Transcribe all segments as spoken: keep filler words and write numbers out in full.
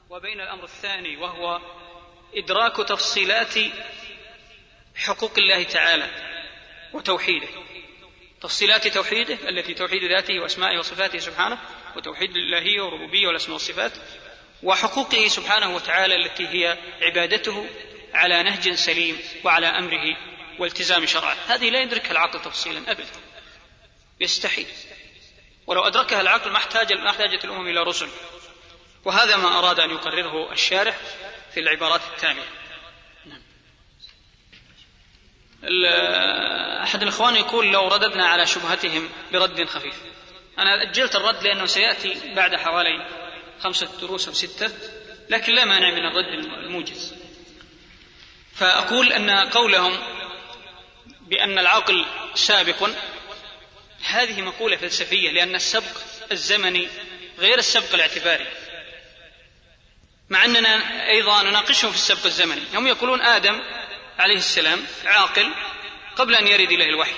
وبين الأمر الثاني وهو إدراك تفصيلات حقوق الله تعالى وتوحيده، تفصيلات توحيده التي توحيد ذاته وأسمائه وصفاته سبحانه، وتوحيد الإلهية والربوبية والأسماء والصفات، وحقوقه سبحانه وتعالى التي هي عبادته على نهج سليم وعلى أمره والتزام شرعه. هذه لا يدركها العقل تفصيلا أبدا، يستحيل، ولو أدركها العقل ما احتاج ما احتاجت الأمم إلى رسل. وهذا ما أراد أن يقرره الشارح في العبارات التالية. أحد الإخوان يقول: لو رددنا على شبهتهم برد خفيف. أنا أجلت الرد لأنه سيأتي بعد حوالي خمسة دروس أو ستة، لكن لا مانع من الرد الموجز. فأقول أن قولهم بأن العقل سابق هذه مقولة فلسفية، لأن السبق الزمني غير السبق الاعتباري، مع أننا أيضا نناقشهم في السبق الزمني. هم يقولون آدم عليه السلام عاقل قبل أن يرد إليه الوحي،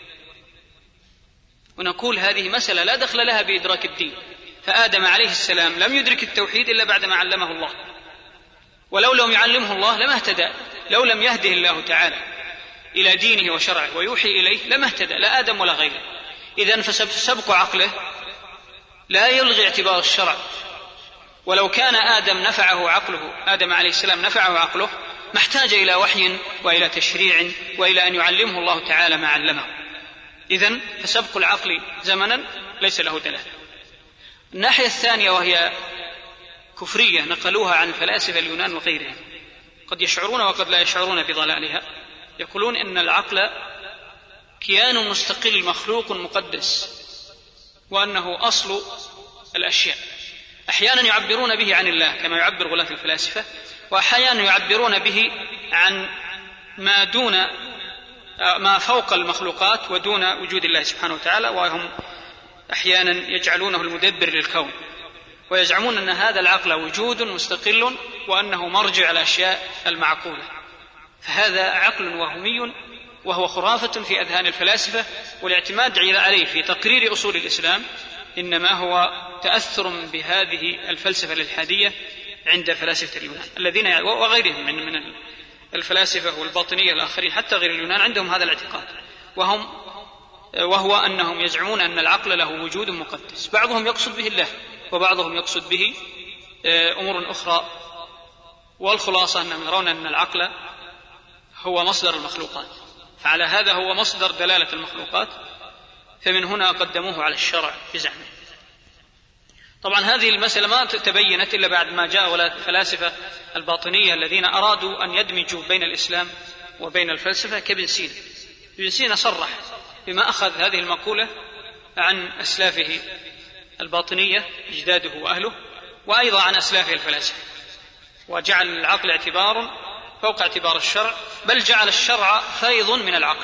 ونقول هذه مسألة لا دخل لها بإدراك الدين، فآدم عليه السلام لم يدرك التوحيد إلا بعدما علمه الله، ولو لم يعلمه الله لما اهتدى، لو لم يهده الله تعالى إلى دينه وشرعه ويوحي إليه لما اهتدى لا آدم ولا غيره. إذن فسبق عقله لا يلغي اعتبار الشرع، ولو كان آدم نفعه عقله آدم عليه السلام نفعه عقله ما احتاج إلى وحي وإلى تشريع وإلى أن يعلمه الله تعالى ما علمه. إذن فسبق العقل زمنا ليس له دلالة. الناحية الثانية وهي كفرية نقلوها عن الفلاسفة اليونان وغيرهم، قد يشعرون وقد لا يشعرون بضلالها، يقولون إن العقل كيان مستقل مخلوق مقدس، وأنه أصل الأشياء. أحيانا يعبرون به عن الله كما يعبر غلاة الفلاسفة، وأحيانا يعبرون به عن ما دون ما فوق المخلوقات ودون وجود الله سبحانه وتعالى، وهم أحيانا يجعلونه المدبر للكون، ويزعمون أن هذا العقل وجود مستقل وأنه مرجع الأشياء المعقولة. فهذا عقل وهمي وهو خرافة في أذهان الفلاسفة، والاعتماد عليه في تقرير أصول الإسلام إنما هو تأثر بهذه الفلسفة الإلحادية عند فلاسفة اليونان الذين وغيرهم من من الفلاسفة والباطنية الآخرين حتى غير اليونان عندهم هذا الاعتقاد، وهم وهو أنهم يزعمون أن العقل له وجود مقدس، بعضهم يقصد به الله وبعضهم يقصد به أمور أخرى، والخلاصة أنهم يرون أن العقل هو مصدر المخلوقات، فعلى هذا هو مصدر دلالة المخلوقات، فمن هنا قدموه على الشرع بزعمه. طبعا هذه المسألة ما تبينت إلا بعد ما جاء الفلاسفة الباطنية الذين أرادوا أن يدمجوا بين الإسلام وبين الفلسفة كابن سينا. ابن سينا صرح بما أخذ هذه المقولة عن أسلافه الباطنية أجداده وأهله، وأيضا عن أسلافه الفلاسفة، وجعل العقل اعتبار فوق اعتبار الشرع، بل جعل الشرع فيض من العقل،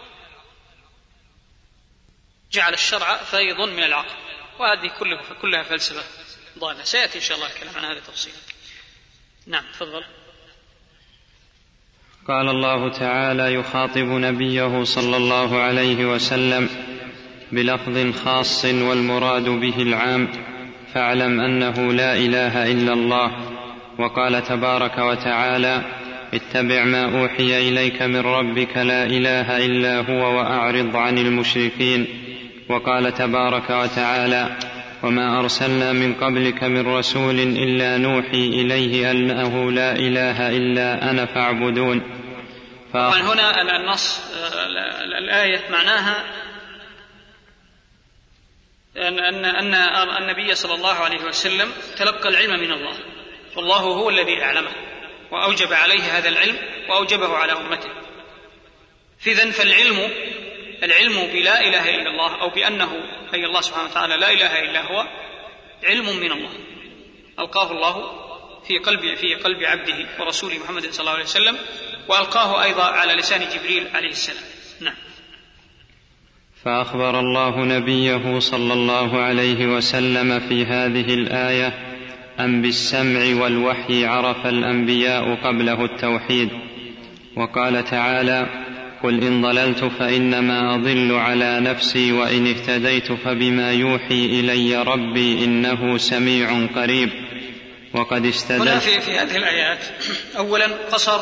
جعل الشرع فيض من العقل، وهذه كلها, كلها فلسفة ضالة. سيأتي إن شاء الله الكلام عن هذا التفصيل. نعم تفضل. قال الله تعالى يخاطب نبيه صلى الله عليه وسلم بلفظ خاص والمراد به العام: فاعلم أنه لا إله إلا الله. وقال تبارك وتعالى: اتبع ما أوحي إليك من ربك لا إله إلا هو وأعرض عن المشركين. وقال تبارك وتعالى: وما أرسلنا من قبلك من رسول إلا نوحي إليه أنه لا إله إلا أنا فاعبدون. طبعا هنا النص الآية معناها أن أن النبي صلى الله عليه وسلم تلقى العلم من الله، والله هو الذي أعلمه وأوجب عليه هذا العلم وأوجبه على أمته. فإذن فالعلم العلم بلا إله إلا الله أو بأنه أي الله سبحانه وتعالى لا إله إلا هو علم من الله ألقاه الله في قلب في قلب عبده ورسوله محمد صلى الله عليه وسلم، وألقاه أيضا على لسان جبريل عليه السلام. نعم. فأخبر الله نبيه صلى الله عليه وسلم في هذه الآية أن بالسمع والوحي عرف الأنبياء قبله التوحيد. وقال تعالى: قل إن ضللت فإنما أضل على نفسي وإن اهتديت فبما يوحي إلي ربي إنه سميع قريب. وقد استدل هنا في, في هذه الآيات أولا قصر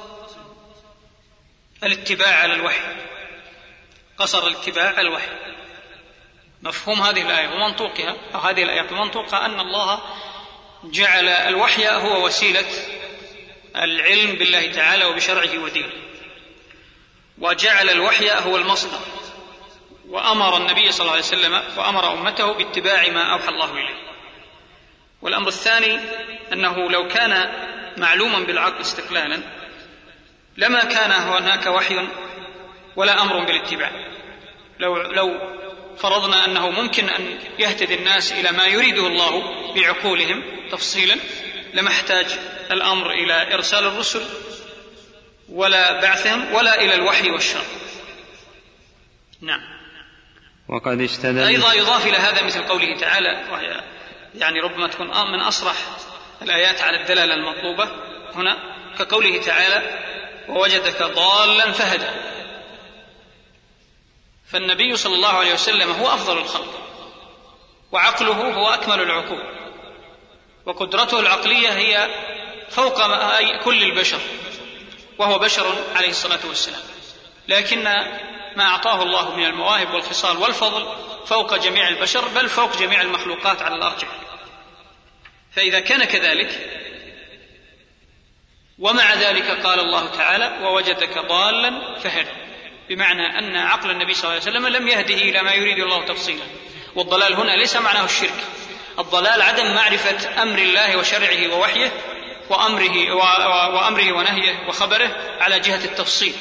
الاتباع على الوحي، قصر الاتباع على الوحي. مفهوم هذه الآية ومنطوقها، أو هذه الآية ومنطوقها أن الله جعل الوحي هو وسيلة العلم بالله تعالى وبشرعه ودينه، وجعل الوحي هو المصدر، وأمر النبي صلى الله عليه وسلم وأمر أمته باتباع ما أوحى الله إليه. والأمر الثاني أنه لو كان معلوما بالعقل استقلالا لما كان هناك وحي ولا أمر بالاتباع. لو, لو فرضنا أنه ممكن أن يهتدي الناس إلى ما يريده الله بعقولهم تفصيلا لما احتاج الأمر إلى إرسال الرسل ولا بعثهم ولا إلى الوحي والشرع. نعم. وقد استدل أيضا يضاف إلى هذا مثل قوله تعالى، وهي يعني ربما تكون من أصرح الآيات على الدلالة المطلوبة هنا، كقوله تعالى ووجدك ضالا فهدى. فالنبي صلى الله عليه وسلم هو أفضل الخلق، وعقله هو أكمل العقول، وقدرته العقلية هي فوق كل البشر، وهو بشر عليه الصلاة والسلام، لكن ما أعطاه الله من المواهب والخصال والفضل فوق جميع البشر، بل فوق جميع المخلوقات على الأرجح. فإذا كان كذلك ومع ذلك قال الله تعالى ووجدك ضالا فهدى، بمعنى أن عقل النبي صلى الله عليه وسلم لم يهده إلى ما يريد الله تفصيلا. والضلال هنا ليس معناه الشرك، الضلال عدم معرفة أمر الله وشرعه ووحيه وأمره, وأمره ونهيه وخبره على جهة التفصيل،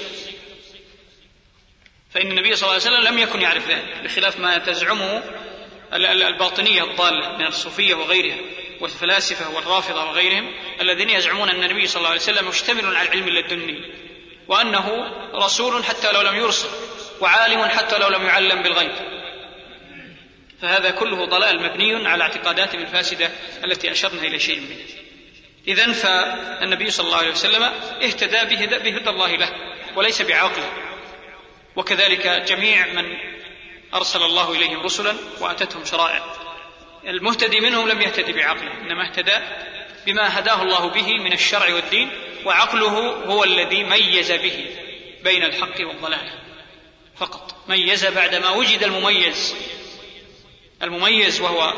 فإن النبي صلى الله عليه وسلم لم يكن يعرف ذلك، بخلاف ما تزعمه الباطنية الضالة من الصوفية وغيرها والفلاسفة والرافضة وغيرهم، الذين يزعمون أن النبي صلى الله عليه وسلم مشتمل على العلم اللدني، وأنه رسول حتى لو لم يرسل، وعالم حتى لو لم يعلم بالغيب. فهذا كله ضلال مبني على اعتقادات الفاسدة التي أشرنا إلى شيء منه. إذن فالنبي صلى الله عليه وسلم اهتدى بهدى الله له وليس بعقله، وكذلك جميع من أرسل الله إليهم رسلا وأتتهم شرائع. المهتدي منهم لم يهتدي بعقله، إنما اهتدى بما هداه الله به من الشرع والدين، وعقله هو الذي ميز به بين الحق والضلال فقط، ميز بعدما وجد المميز المميز وهو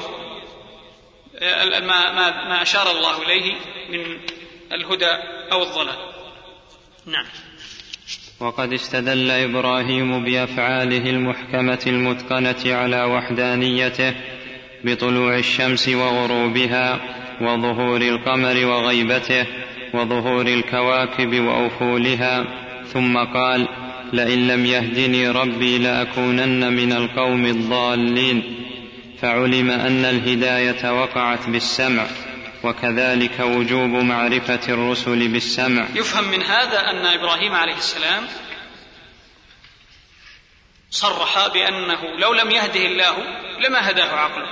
ما أشار الله إليه من الهدى أو الضلال. نعم. وقد استدل إبراهيم بأفعاله المحكمة المتقنة على وحدانيته بطلوع الشمس وغروبها وظهور القمر وغيبته وظهور الكواكب وأفولها، ثم قال لئن لم يهدني ربي لأكونن من القوم الضالين، فعلم أن الهداية وقعت بالسمع، وكذلك وجوب معرفة الرسل بالسمع. يفهم من هذا أن إبراهيم عليه السلام صرح بأنه لو لم يهده الله لما هداه عقله،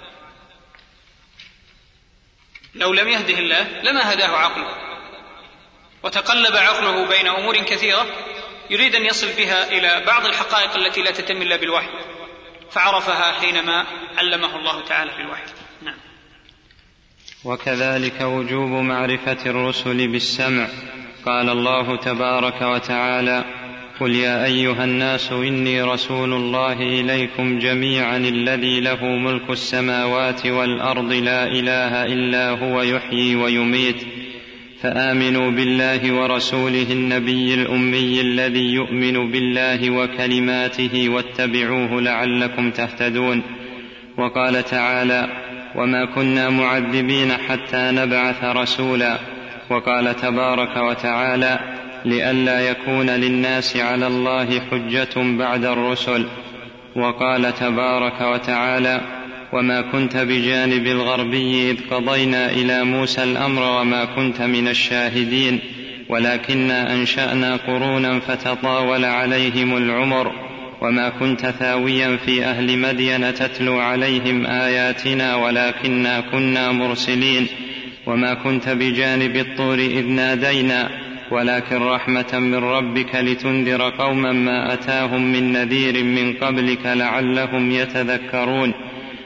لو لم يهده الله لما هداه عقله، وتقلب عقله بين أمور كثيرة يريد أن يصل بها إلى بعض الحقائق التي لا تتم إلا بالوحي، فعرفها حينما علمه الله تعالى بالوحي. نعم. وكذلك وجوب معرفة الرسل بالسمع. قال الله تبارك وتعالى قل يا أيها الناس إني رسول الله إليكم جميعا الذي له ملك السماوات والأرض لا إله إلا هو يحيي ويميت، فآمنوا بالله ورسوله النبي الأمي الذي يؤمن بالله وكلماته واتبعوه لعلكم تهتدون. وقال تعالى وما كنا معذبين حتى نبعث رسولا. وقال تبارك وتعالى لئلا يكون للناس على الله حجة بعد الرسل. وقال تبارك وتعالى وما كنت بجانب الغربي إذ قضينا إلى موسى الأمر وما كنت من الشاهدين ولكننا أنشأنا قرونا فتطاول عليهم العمر وما كنت ثاويا في أهل مدين تتلو عليهم آياتنا ولكننا كنا مرسلين وما كنت بجانب الطور إذ نادينا ولكن رحمة من ربك لتنذر قوما ما أتاهم من نذير من قبلك لعلهم يتذكرون.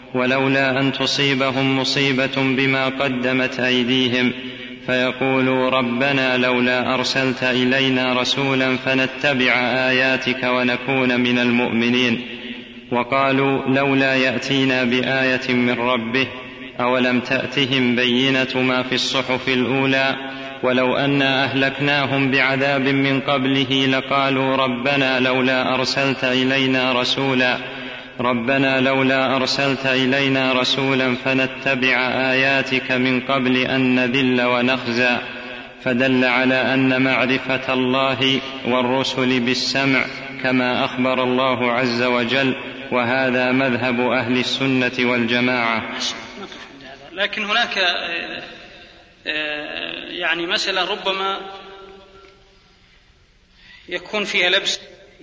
ولولا أن تصيبهم مصيبة بما قدمت أيديهم فيقولوا ربنا لولا أرسلت إلينا رسولا فنتبع آياتك ونكون من المؤمنين. وقالوا لولا يأتينا بآية من ربه أولم تأتهم بينة ما في الصحف الأولى ولو أنا أهلكناهم بعذاب من قبله لقالوا ربنا لولا أرسلت إلينا رسولا ربنا لولا أرسلت إلينا رسولا فنتبع آياتك من قبل أن نذل ونخزى. فدل على أن معرفة الله والرسل بالسمع كما أخبر الله عز وجل، وهذا مذهب أهل السنة والجماعة. لكن هناك يعني مسألة ربما يكون فيها لبس.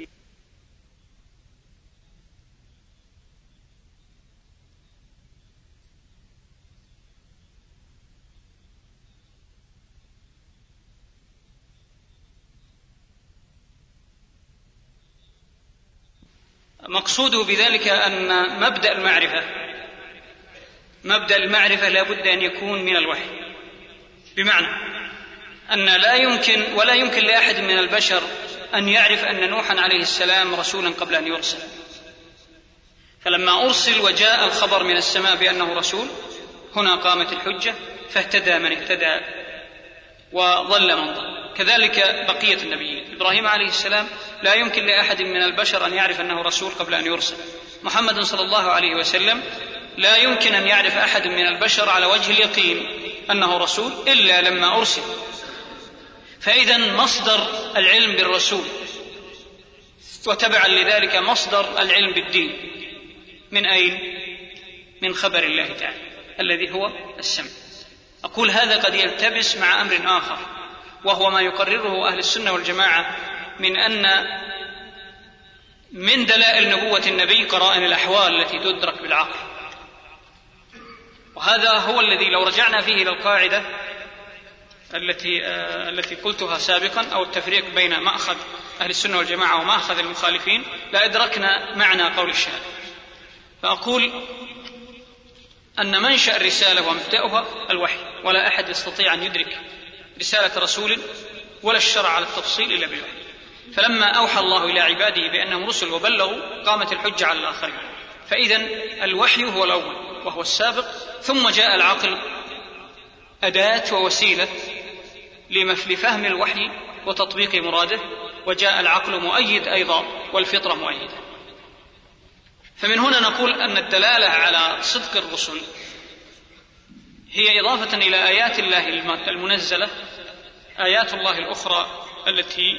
مقصوده بذلك أن مبدأ المعرفة مبدأ المعرفة لا بد أن يكون من الوحي، بمعنى أن لا يمكن ولا يمكن لأحد من البشر أن يعرف أن نوحا عليه السلام رسولا قبل أن يرسل. فلما أرسل وجاء الخبر من السماء بأنه رسول، هنا قامت الحجة، فاهتدى من اهتدى وضل من ضل. كذلك بقية النبيين. إبراهيم عليه السلام لا يمكن لأحد من البشر أن يعرف أنه رسول قبل أن يرسل. محمد صلى الله عليه وسلم لا يمكن أن يعرف أحد من البشر على وجه اليقين أنه رسول إلا لما أرسل. فإذا مصدر العلم بالرسول وتبعا لذلك مصدر العلم بالدين من أين؟ من خبر الله تعالى الذي هو السمع. أقول هذا قد يلتبس مع أمر آخر، وهو ما يقرره أهل السنة والجماعة من أن من دلائل نبوة النبي قرائن الأحوال التي تدرك بالعقل. وهذا هو الذي لو رجعنا فيه إلى القاعدة التي آه التي قلتها سابقا، أو التفريق بين مأخذ أهل السنة والجماعة ومأخذ المخالفين، لا أدركنا معنى قول الشهادة. فأقول أن منشأ الرسالة ومبدأها الوحي، ولا أحد يستطيع أن يدرك رسالة رسول ولا الشرع على التفصيل إلا بالوحي. فلما أوحى الله إلى عباده بأنهم رسل وبلغوا قامت الحجة على الآخرين. فإذا الوحي هو الأول وهو السابق، ثم جاء العقل أداة ووسيلة لفهم الوحي وتطبيق مراده، وجاء العقل مؤيد أيضا والفطرة مؤيدة. فمن هنا نقول أن الدلالة على صدق الرسل هي إضافة إلى آيات الله المنزلة آيات الله الأخرى التي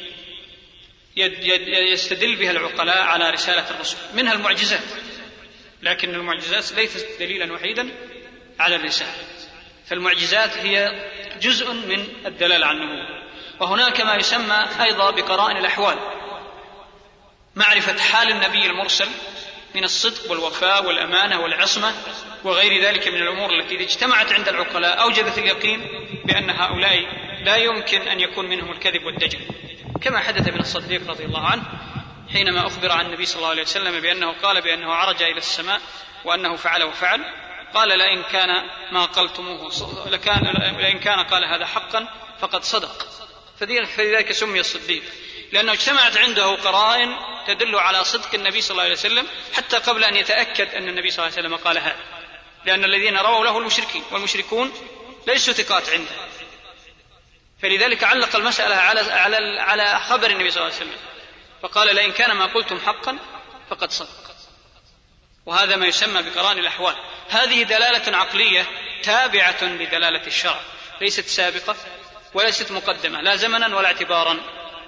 يستدل بها العقلاء على رسالة الرسل، منها المعجزات، لكن المعجزات ليست دليلا وحيدا على الرسالة. فالمعجزات هي جزء من الدلالة على النبوة. وهناك ما يسمى أيضا بقرائن الأحوال، معرفة حال النبي المرسل من الصدق والوفاء والأمانة والعصمة وغير ذلك من الأمور التي إذا اجتمعت عند العقلاء أوجبت اليقين بأن هؤلاء لا يمكن أن يكون منهم الكذب والدجل، كما حدث من الصديق رضي الله عنه حينما أخبر عن النبي صلى الله عليه وسلم بأنه قال بأنه عرج إلى السماء وأنه فعل وفعل، قال لئن كان ما قلتموه لكان لئن كان قال هذا حقا فقد صدق. فلذلك سمي الصديق، لأنه اجتمعت عنده قرائن تدل على صدق النبي صلى الله عليه وسلم حتى قبل أن يتأكد أن النبي صلى الله عليه وسلم قال هذا، لأن الذين رووا له المشركين والمشركون ليسوا ثقات عنده. فلذلك علق المسألة على على على خبر النبي صلى الله عليه وسلم، فقال لئن كان ما قلتم حقا فقد صدق. وهذا ما يسمى بقرائن الأحوال. هذه دلالة عقلية تابعة لدلالة الشرع، ليست سابقة وليست مقدمة لا زمنا ولا اعتبارا.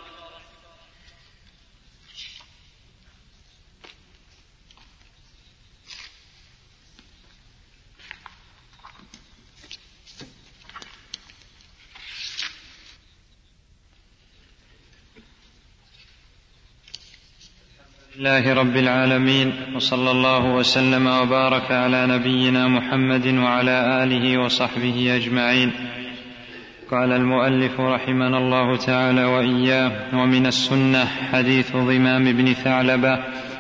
لله رب العالمين، وصلى الله وسلم وبارك على نبينا محمد وعلى آله وصحبه أجمعين. قال المؤلف رحمنا الله تعالى وإياه: ومن السنة حديث ضمام بن ثعلبة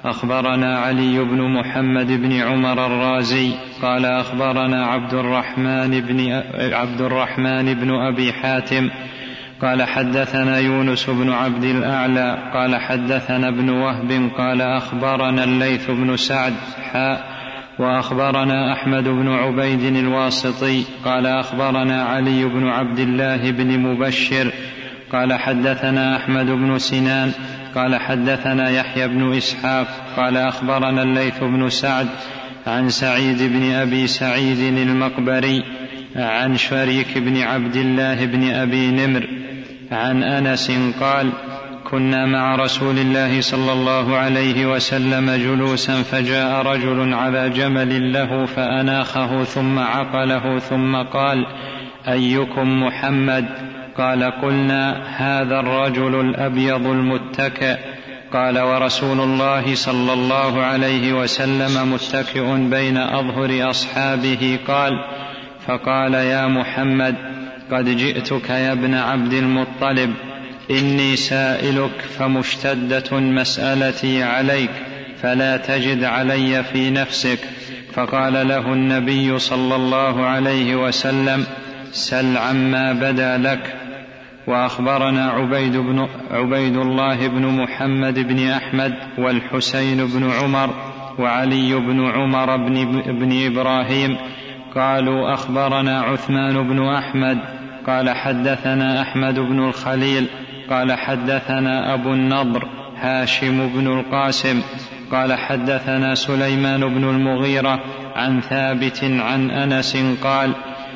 أخبرنا علي بن محمد بن عمر الرازي قال أخبرنا عبد الرحمن بن, عبد الرحمن بن أبي حاتم قال حدثنا يونس بن عبد الأعلى قال حدثنا ابن وهب قال أخبرنا الليث بن سعد حاء وأخبرنا أحمد بن عبيد الواسطي قال أخبرنا علي بن عبد الله بن مبشر قال حدثنا أحمد بن سنان قال حدثنا يحيى بن إسحاق قال أخبرنا الليث بن سعد عن سعيد بن أبي سعيد المقبري عن شريك بن عبد الله بن أبي نمر عن أنس قال كنا مع رسول الله صلى الله عليه وسلم جلوسا فجاء رجل على جمل له فأناخه ثم عقله ثم قال أيكم محمد؟ قال قلنا هذا الرجل الأبيض المتكئ. قال ورسول الله صلى الله عليه وسلم متكئ بين أظهر أصحابه قال فقال يا محمد قد جئتك يا ابن عبد المطلب إني سائلك فمشتدة مسألتي عليك فلا تجد علي في نفسك. فقال له النبي صلى الله عليه وسلم سل عما بدا لك. وأخبرنا عبيد, بن عبيد الله بن محمد بن أحمد والحسين بن عمر وعلي بن عمر بن, بن إبراهيم قالوا أخبرنا عثمان بن أحمد قال حدثنا أحمد بن الخليل قال حدثنا أبو النضر هاشم بن القاسم قال حدثنا سليمان بن المغيرة عن ثابت عن أنس قال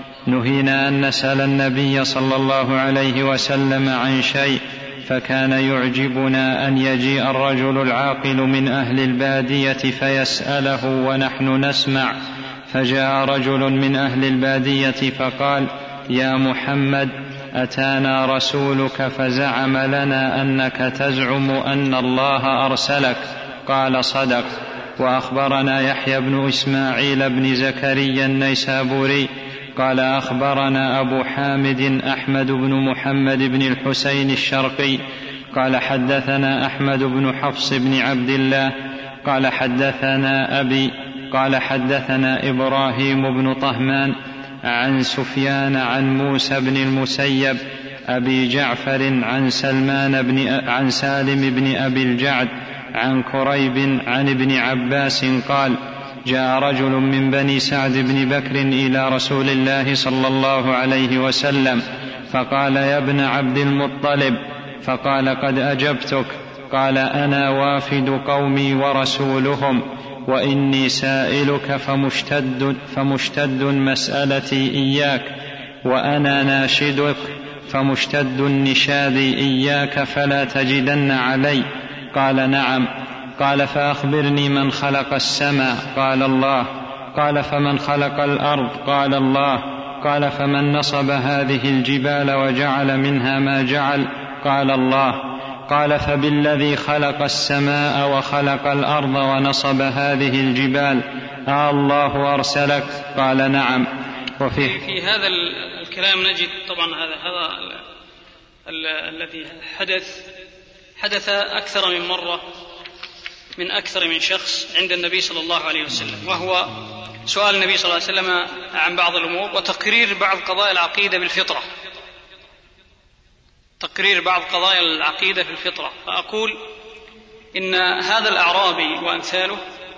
نهينا أن نسأل النبي صلى الله عليه وسلم عن شيء فكان يعجبنا أن يجيء الرجل العاقل من أهل البادية فيسأله ونحن نسمع. فجاء رجل من أهل البادية فقال يا محمد أتانا رسولك فزعم لنا أنك تزعم أن الله أرسلك. قال صدق. وأخبرنا يحيى بن إسماعيل بن زكريا النيسابوري قال أخبرنا أبو حامد أحمد بن محمد بن الحسين الشرقي قال حدثنا أحمد بن حفص بن عبد الله قال حدثنا أبي قال حدثنا إبراهيم بن طهمان عن سفيان عن موسى بن المسيب أبي جعفر عن سلمان بن عن سالم بن أبي الجعد عن كريب عن ابن عباس قال جاء رجل من بني سعد بن بكر إلى رسول الله صلى الله عليه وسلم فقال يا ابن عبد المطلب فقال قد أجبتك. قال أنا وافد قومي ورسولهم وإني سائلك فمشتد, فمشتد مسألتي إياك وأنا ناشدك فمشتد النشاد إياك فلا تجدن علي. قال نعم. قال فأخبرني من خلق السماء؟ قال الله. قال فمن خلق الأرض؟ قال الله. قال فمن نصب هذه الجبال وجعل منها ما جعل؟ قال الله. قال فبالذي خلق السماء وخلق الأرض ونصب هذه الجبال آه الله أرسلك؟ قال نعم. وفي في هذا الكلام نجد طبعا هذا هذا الذي حدث حدث أكثر من مرة من أكثر من شخص عند النبي صلى الله عليه وسلم، وهو سؤال النبي صلى الله عليه وسلم عن بعض الأمور وتقرير بعض قضايا العقيدة بالفطرة تقرير بعض قضايا العقيدة في الفطرة. فأقول إن هذا الأعرابي وأمثاله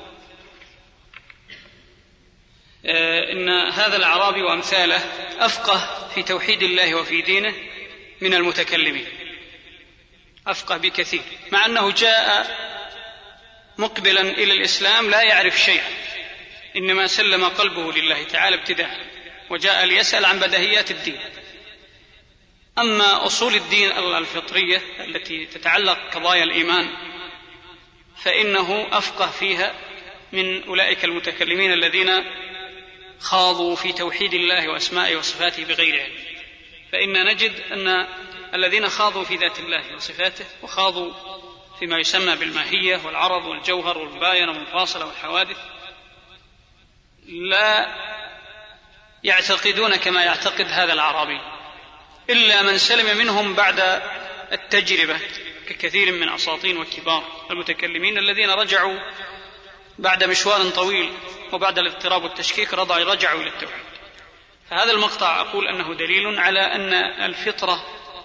إن هذا الأعرابي وأمثاله أفقه في توحيد الله وفي دينه من المتكلمين، أفقه بكثير، مع أنه جاء مقبلا إلى الإسلام لا يعرف شيئا، إنما سلم قلبه لله تعالى ابتداء وجاء ليسأل عن بديهيات الدين. أما أصول الدين الفطرية التي تتعلق قضايا الإيمان فإنه أفقه فيها من أولئك المتكلمين الذين خاضوا في توحيد الله وأسمائه وصفاته بغير علم. فإن نجد أن الذين خاضوا في ذات الله وصفاته وخاضوا فيما يسمى بالماهية والعرض والجوهر والمباينة والمفاصلة والحوادث لا يعتقدون كما يعتقد هذا الأعرابي، إلا من سلم منهم بعد التجربة ككثير من أساطين وكبار المتكلمين الذين رجعوا بعد مشوار طويل وبعد الاضطراب والتشكيك رجعوا إلى التوحيد. فهذا المقطع أقول أنه دليل على أن الفطرة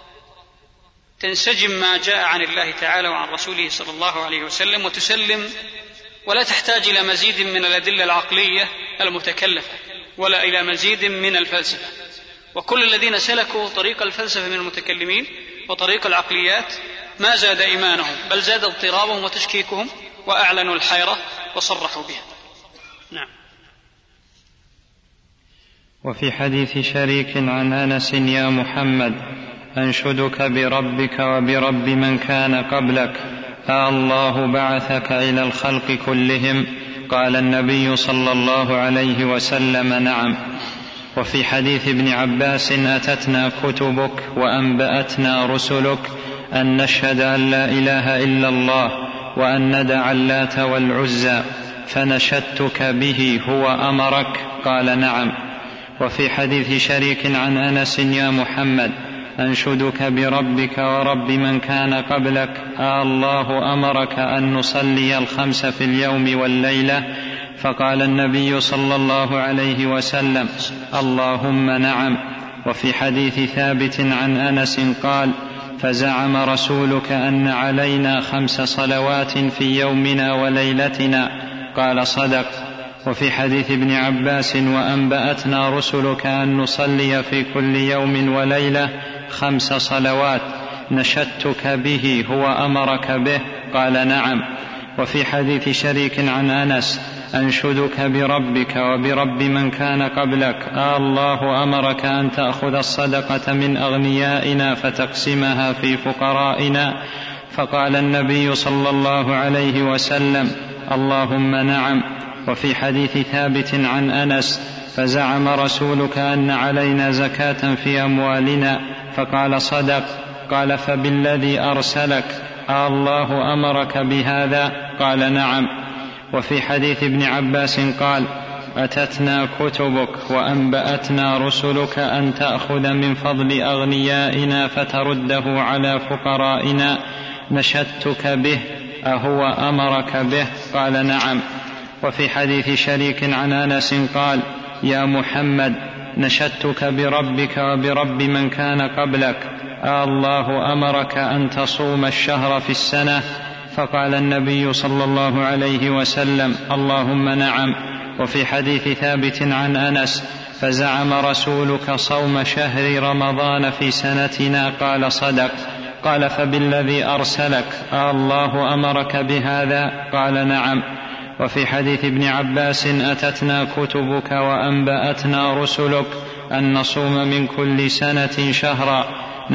تنسجم ما جاء عن الله تعالى وعن رسوله صلى الله عليه وسلم وتسلم، ولا تحتاج إلى مزيد من الأدلة العقلية المتكلفة ولا إلى مزيد من الفلسفة. وكل الذين سلكوا طريق الفلسفة من المتكلمين وطريق العقليات ما زاد إيمانهم بل زاد اضطرابهم وتشكيكهم، وأعلنوا الحيرة وصرحوا بها. نعم. وفي حديث شريك عن أنس: يا محمد أنشدك بربك وبرب من كان قبلك، أالله بعثك إلى الخلق كلهم؟ قال النبي صلى الله عليه وسلم: نعم. وفي حديث ابن عباس: أتتنا كتبك وأنبأتنا رسلك أن نشهد أن لا إله إلا الله وأن ندع اللات والعزى، فنشدتك به هو أمرك؟ قال: نعم. وفي حديث شريك عن أنس: يا محمد أنشدك بربك ورب من كان قبلك، الله أمرك أن نصلي الخمس في اليوم والليلة؟ فقال النبي صلى الله عليه وسلم: اللهم نعم. وفي حديث ثابت عن أنس قال: فزعم رسولك أن علينا خمس صلوات في يومنا وليلتنا؟ قال: صدق. وفي حديث ابن عباس: وأنبأتنا رسلك أن نصلي في كل يوم وليلة خمس صلوات، نشدتك به هو أمرك به؟ قال: نعم. وفي حديث شريك عن أنس: أنشدك بربك وبرب من كان قبلك، الله أمرك أن تأخذ الصدقة من أغنيائنا فتقسمها في فقرائنا؟ فقال النبي صلى الله عليه وسلم: اللهم نعم. وفي حديث ثابت عن أنس: فزعم رسولك أن علينا زكاة في أموالنا؟ فقال: صدق. قال: فبالذي أرسلك، الله أمرك بهذا؟ قال: نعم. وفي حديث ابن عباس قال: أتتنا كتبك وأنبأتنا رسلك أن تأخذ من فضل أغنيائنا فترده على فقرائنا، نشدتك به، أهو أمرك به؟ قال: نعم. وفي حديث شريك عن أنس قال: يا محمد نشدتك بربك وبرب من كان قبلك، الله أمرك أن تصوم الشهر في السنة؟ فقال النبي صلى الله عليه وسلم: اللهم نعم. وفي حديث ثابت عن أنس: فزعم رسولك صوم شهر رمضان في سنتنا؟ قال: صدق. قال: فبالذي أرسلك، الله أمرك بهذا؟ قال: نعم. وفي حديث ابن عباس: أتتنا كتبك وأنبأتنا رسلك أن نصوم من كل سنة شهرا،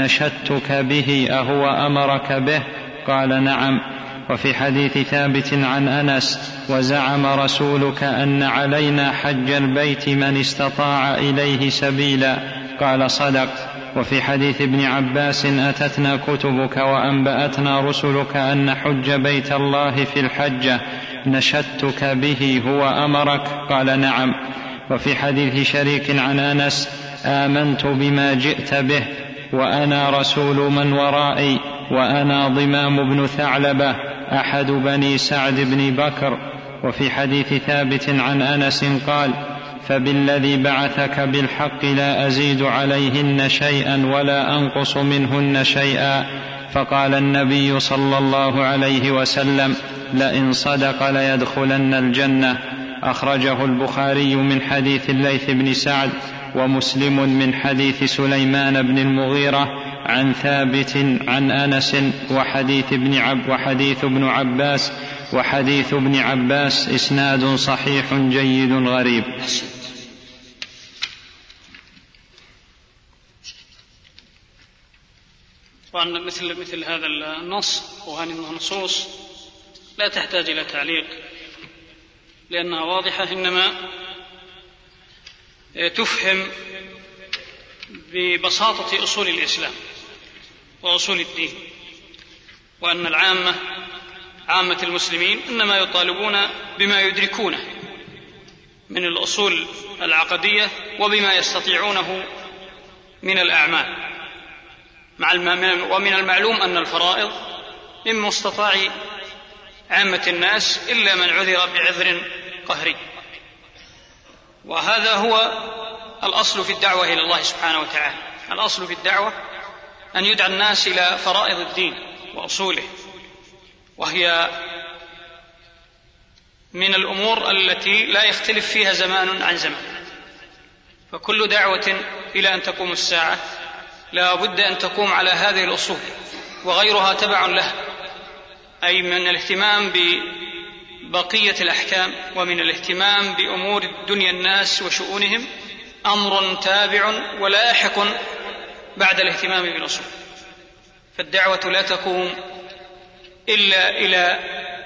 نشدتك به، أهو أمرك به؟ قال: نعم. وفي حديث ثابت عن أنس: وزعم رسولك أن علينا حج البيت من استطاع إليه سبيلا؟ قال: صدق. وفي حديث ابن عباس: أتتنا كتبك وأنبأتنا رسلك أن نحج بيت الله في الحجة، نشدتك به، هو أمرك؟ قال: نعم. وفي حديث شريك عن أنس: آمنت بما جئت به وأنا رسول من ورائي، وأنا ضمام بن ثعلبة أحد بني سعد بن بكر. وفي حديث ثابت عن أنس قال: فبالذي بعثك بالحق لا أزيد عليهن شيئا ولا أنقص منهن شيئا. فقال النبي صلى الله عليه وسلم: لئن صدق ليدخلن الجنة. أخرجه البخاري من حديث الليث بن سعد، ومسلم من حديث سليمان بن المغيرة عن ثابت عن أنس، وحديث ابن, عب وحديث ابن عباس وحديث ابن عباس إسناد صحيح جيد غريب. طبعا مثل مثل هذا النص وهذه النصوص لا تحتاج إلى تعليق لأنها واضحة، إنما تفهم ببساطة أصول الإسلام وأصول الدين، وأن العامة عامة المسلمين إنما يطالبون بما يدركونه من الأصول العقدية وبما يستطيعونه من الأعمال، ومن المعلوم أن الفرائض من مستطاع عامة الناس إلا من عذر بعذر قهري. وهذا هو الأصل في الدعوة إلى الله سبحانه وتعالى. الأصل في الدعوة أن يدعى الناس إلى فرائض الدين وأصوله، وهي من الأمور التي لا يختلف فيها زمان عن زمان. فكل دعوة إلى أن تقوم الساعة لا بد أن تقوم على هذه الأصول، وغيرها تبع لها، أي من الاهتمام ببقية الأحكام ومن الاهتمام بأمور الدنيا الناس وشؤونهم أمر تابع ولاحق بعد الاهتمام بالأصول. فالدعوة لا تقوم إلا إلى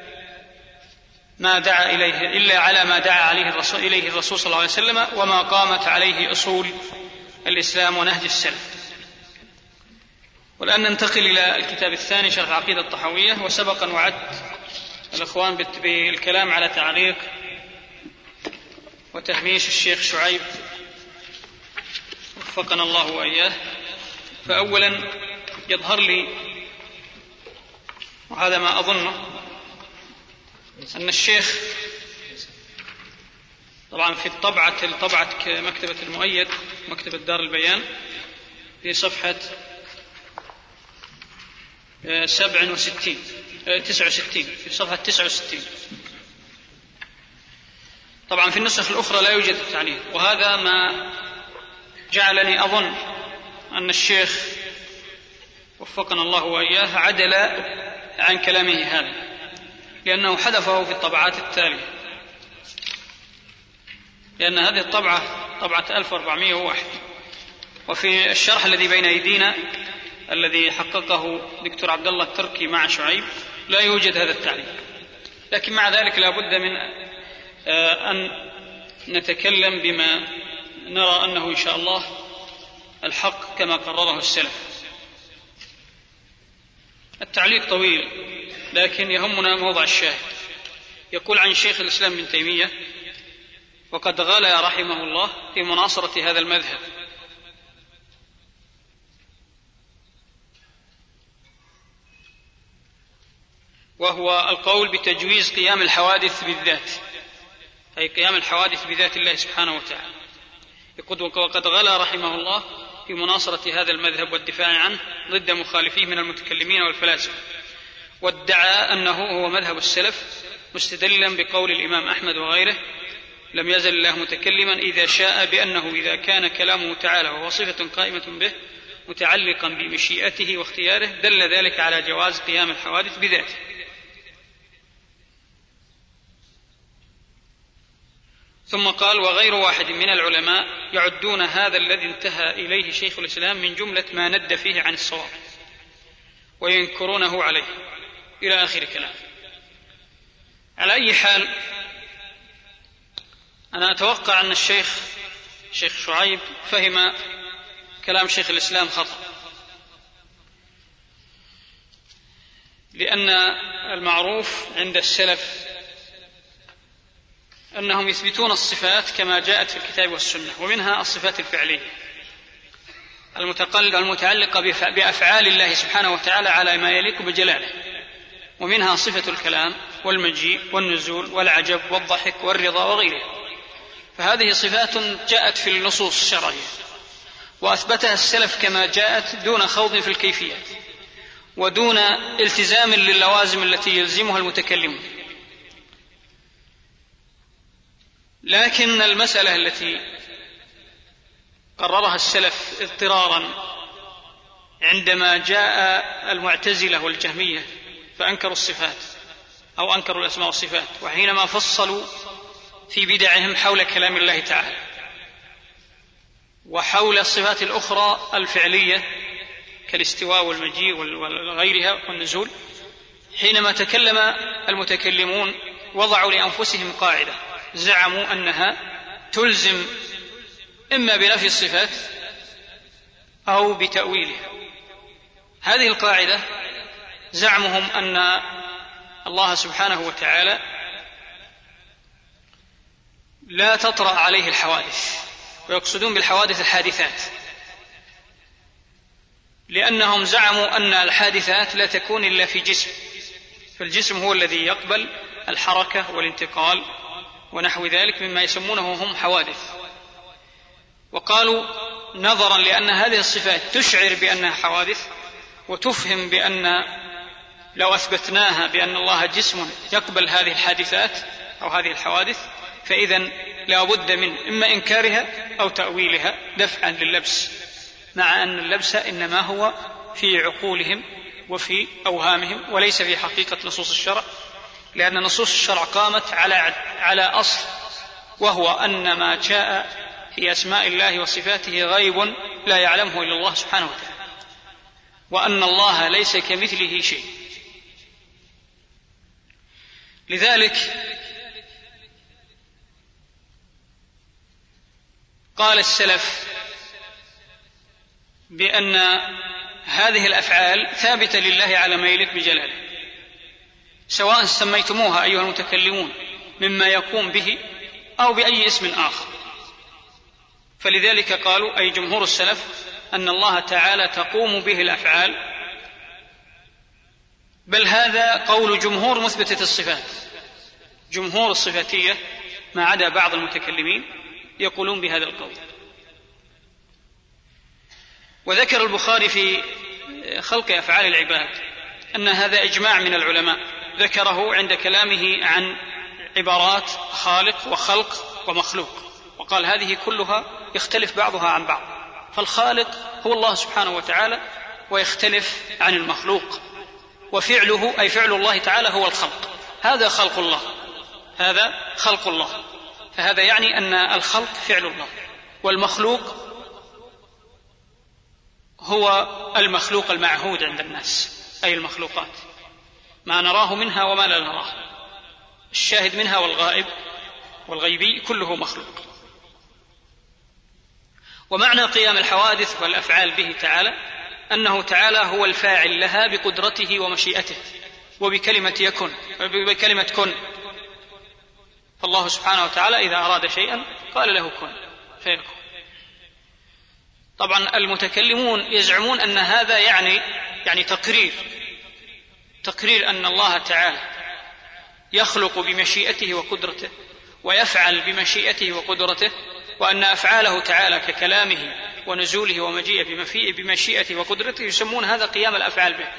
ما دعا إليه إلا على ما دعا عليه الرسول إليه الرسول صلى الله عليه وسلم وما قامت عليه أصول الإسلام ونهج السلف. والآن ننتقل إلى الكتاب الثاني، شرح العقيدة الطحاوية. وسبق أن وعدت الأخوان بالكلام على تعليق وتهميش الشيخ شعيب وفقنا الله وإياه. فأولا يظهر لي، وهذا ما أظنه، أن الشيخ طبعا في الطبعة طبعة مكتبة المؤيد مكتبة دار البيان في صفحة سبع وستين تسع وستين في صفحة تسع وستين. طبعا في النسخ الأخرى لا يوجد التعليق، وهذا ما جعلني أظن أن الشيخ وفقنا الله وإياه عدل عن كلامه هذا، لأنه حذفه في الطبعات التالية، لأن هذه الطبعة طبعة ألف وأربعمائة وواحد، وفي الشرح الذي بين أيدينا الذي حققه دكتور عبد الله التركي مع شعيب لا يوجد هذا التعليق. لكن مع ذلك لا بد من أن نتكلم بما نرى أنه إن شاء الله الحق كما قرره السلف. التعليق طويل لكن يهمنا موضع الشاهد. يقول عن شيخ الإسلام ابن تيمية: وقد غلا رحمه الله في مناصرة هذا المذهب، وهو القول بتجويز قيام الحوادث بالذات، أي قيام الحوادث بذات الله سبحانه وتعالى. يقول: وقد غلا رحمه الله في مناصرة هذا المذهب والدفاع عنه ضد مخالفيه من المتكلمين والفلاسفة، وادعى أنه هو مذهب السلف، مستدلا بقول الإمام أحمد وغيره: لم يزل الله متكلما إذا شاء بأنه إذا كان كلامه تعالى وهو صفة قائمة به متعلقا بمشيئته واختياره دل ذلك على جواز قيام الحوادث بذاته. ثم قال: وغير واحد من العلماء يعدون هذا الذي انتهى إليه شيخ الإسلام من جملة ما ند فيه عن الصواب وينكرونه عليه، إلى آخر كلام. على أي حال، أنا أتوقع أن الشيخ شيخ شعيب فهم كلام شيخ الإسلام خطأ، لأن المعروف عند السلف أنهم يثبتون الصفات كما جاءت في الكتاب والسنة، ومنها الصفات الفعلية المتعلقة بأفعال الله سبحانه وتعالى على ما يليق بجلاله، ومنها صفة الكلام والمجيء والنزول والعجب والضحك والرضا وغيرها. فهذه صفات جاءت في النصوص الشرعية وأثبتها السلف كما جاءت دون خوض في الكيفيات ودون التزام للوازم التي يلزمها المتكلمون. لكن المسألة التي قررها السلف اضطرارا عندما جاء المعتزلة والجهمية فأنكروا الصفات أو أنكروا الأسماء والصفات، وحينما فصلوا في بدعهم حول كلام الله تعالى وحول الصفات الأخرى الفعلية كالاستواء والمجيء وغيرها والنزول، حينما تكلم المتكلمون وضعوا لأنفسهم قاعدة زعموا أنها تلزم إما بنفي الصفات أو بتأويلها. هذه القاعدة زعمهم أن الله سبحانه وتعالى لا تطرأ عليه الحوادث، ويقصدون بالحوادث الحادثات، لأنهم زعموا أن الحادثات لا تكون إلا في جسم، فالجسم هو الذي يقبل الحركة والانتقال ونحو ذلك مما يسمونه هم حوادث. وقالوا نظرا لأن هذه الصفات تشعر بأنها حوادث وتفهم بأن لو أثبتناها بأن الله جسم يقبل هذه الحادثات أو هذه الحوادث فإذن لا بد من إما إنكارها أو تأويلها دفعا لللبس، مع أن اللبس إنما هو في عقولهم وفي أوهامهم وليس في حقيقة نصوص الشرع، لأن نصوص الشرع قامت على على أصل، وهو أن ما جاء في أسماء الله وصفاته غيب لا يعلمه إلا الله سبحانه وتعالى، وأن الله ليس كمثله شيء. لذلك قال السلف بأن هذه الأفعال ثابتة لله على ما يليق بجلاله، سواء سميتموها أيها المتكلمون مما يقوم به أو بأي اسم آخر. فلذلك قالوا أي جمهور السلف أن الله تعالى تقوم به الأفعال، بل هذا قول جمهور مثبتة الصفات، جمهور الصفاتية ما عدا بعض المتكلمين يقولون بهذا القول. وذكر البخاري في خلق أفعال العباد أن هذا إجماع من العلماء، ذكره عند كلامه عن عبارات خالق وخلق ومخلوق، وقال هذه كلها يختلف بعضها عن بعض، فالخالق هو الله سبحانه وتعالى ويختلف عن المخلوق، وفعله أي فعل الله تعالى هو الخلق، هذا خلق الله، هذا خلق الله، فهذا يعني أن الخلق فعل الله، والمخلوق هو المخلوق المعهود عند الناس، أي المخلوقات ما نراه منها وما لا نراه، الشاهد منها والغائب والغيبي كله مخلوق. ومعنى قيام الحوادث والأفعال به تعالى أنه تعالى هو الفاعل لها بقدرته ومشيئته وبكلمة يكن بكلمة كن، فالله سبحانه وتعالى إذا أراد شيئا قال له كن فيكون. طبعا المتكلمون يزعمون أن هذا يعني يعني تقرير تقرير أن الله تعالى يخلق بمشيئته وقدرته ويفعل بمشيئته وقدرته، وأن أفعاله تعالى ككلامه ونزوله ومجيئه بمشيئته وقدرته يسمون هذا قيام الأفعال به.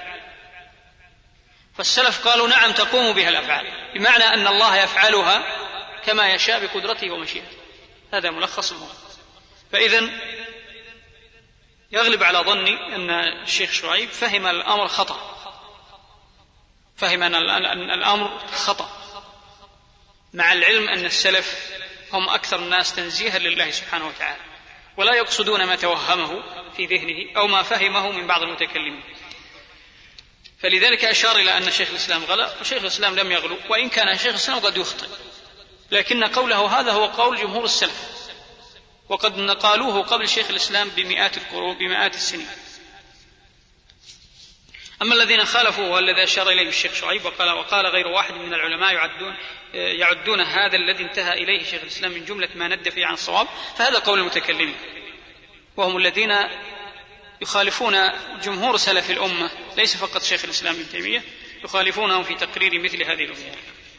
فالسلف قالوا نعم تقوم بها الأفعال، بمعنى أن الله يفعلها كما يشاء بقدرته ومشيئته، هذا ملخص الموضوع. فإذن يغلب على ظني أن الشيخ شعيب فهم الأمر خطأ، فهم أن الأمر خطأ، مع العلم أن السلف هم أكثر الناس تنزيها لله سبحانه وتعالى، ولا يقصدون ما توهمه في ذهنه أو ما فهمه من بعض المتكلمين. فلذلك أشار إلى أن شيخ الإسلام غلط، وشيخ الإسلام لم يغلو، وإن كان شيخ الإسلام قد يخطئ، لكن قوله هذا هو قول جمهور السلف، وقد قالوه قبل شيخ الإسلام بمئات القرون بمئات السنين. أما الذين خالفوا والذي أشار إليه الشيخ شعيب وقال, وقال غير واحد من العلماء يعدون, يعدون هذا الذي انتهى إليه شيخ الإسلام من جملة ما ند فيه عن الصواب، فهذا قول المتكلمين، وهم الذين يخالفون جمهور سلف الأمة، ليس فقط شيخ الإسلام ابن تيمية، يخالفونهم في تقرير مثل هذه الأمور.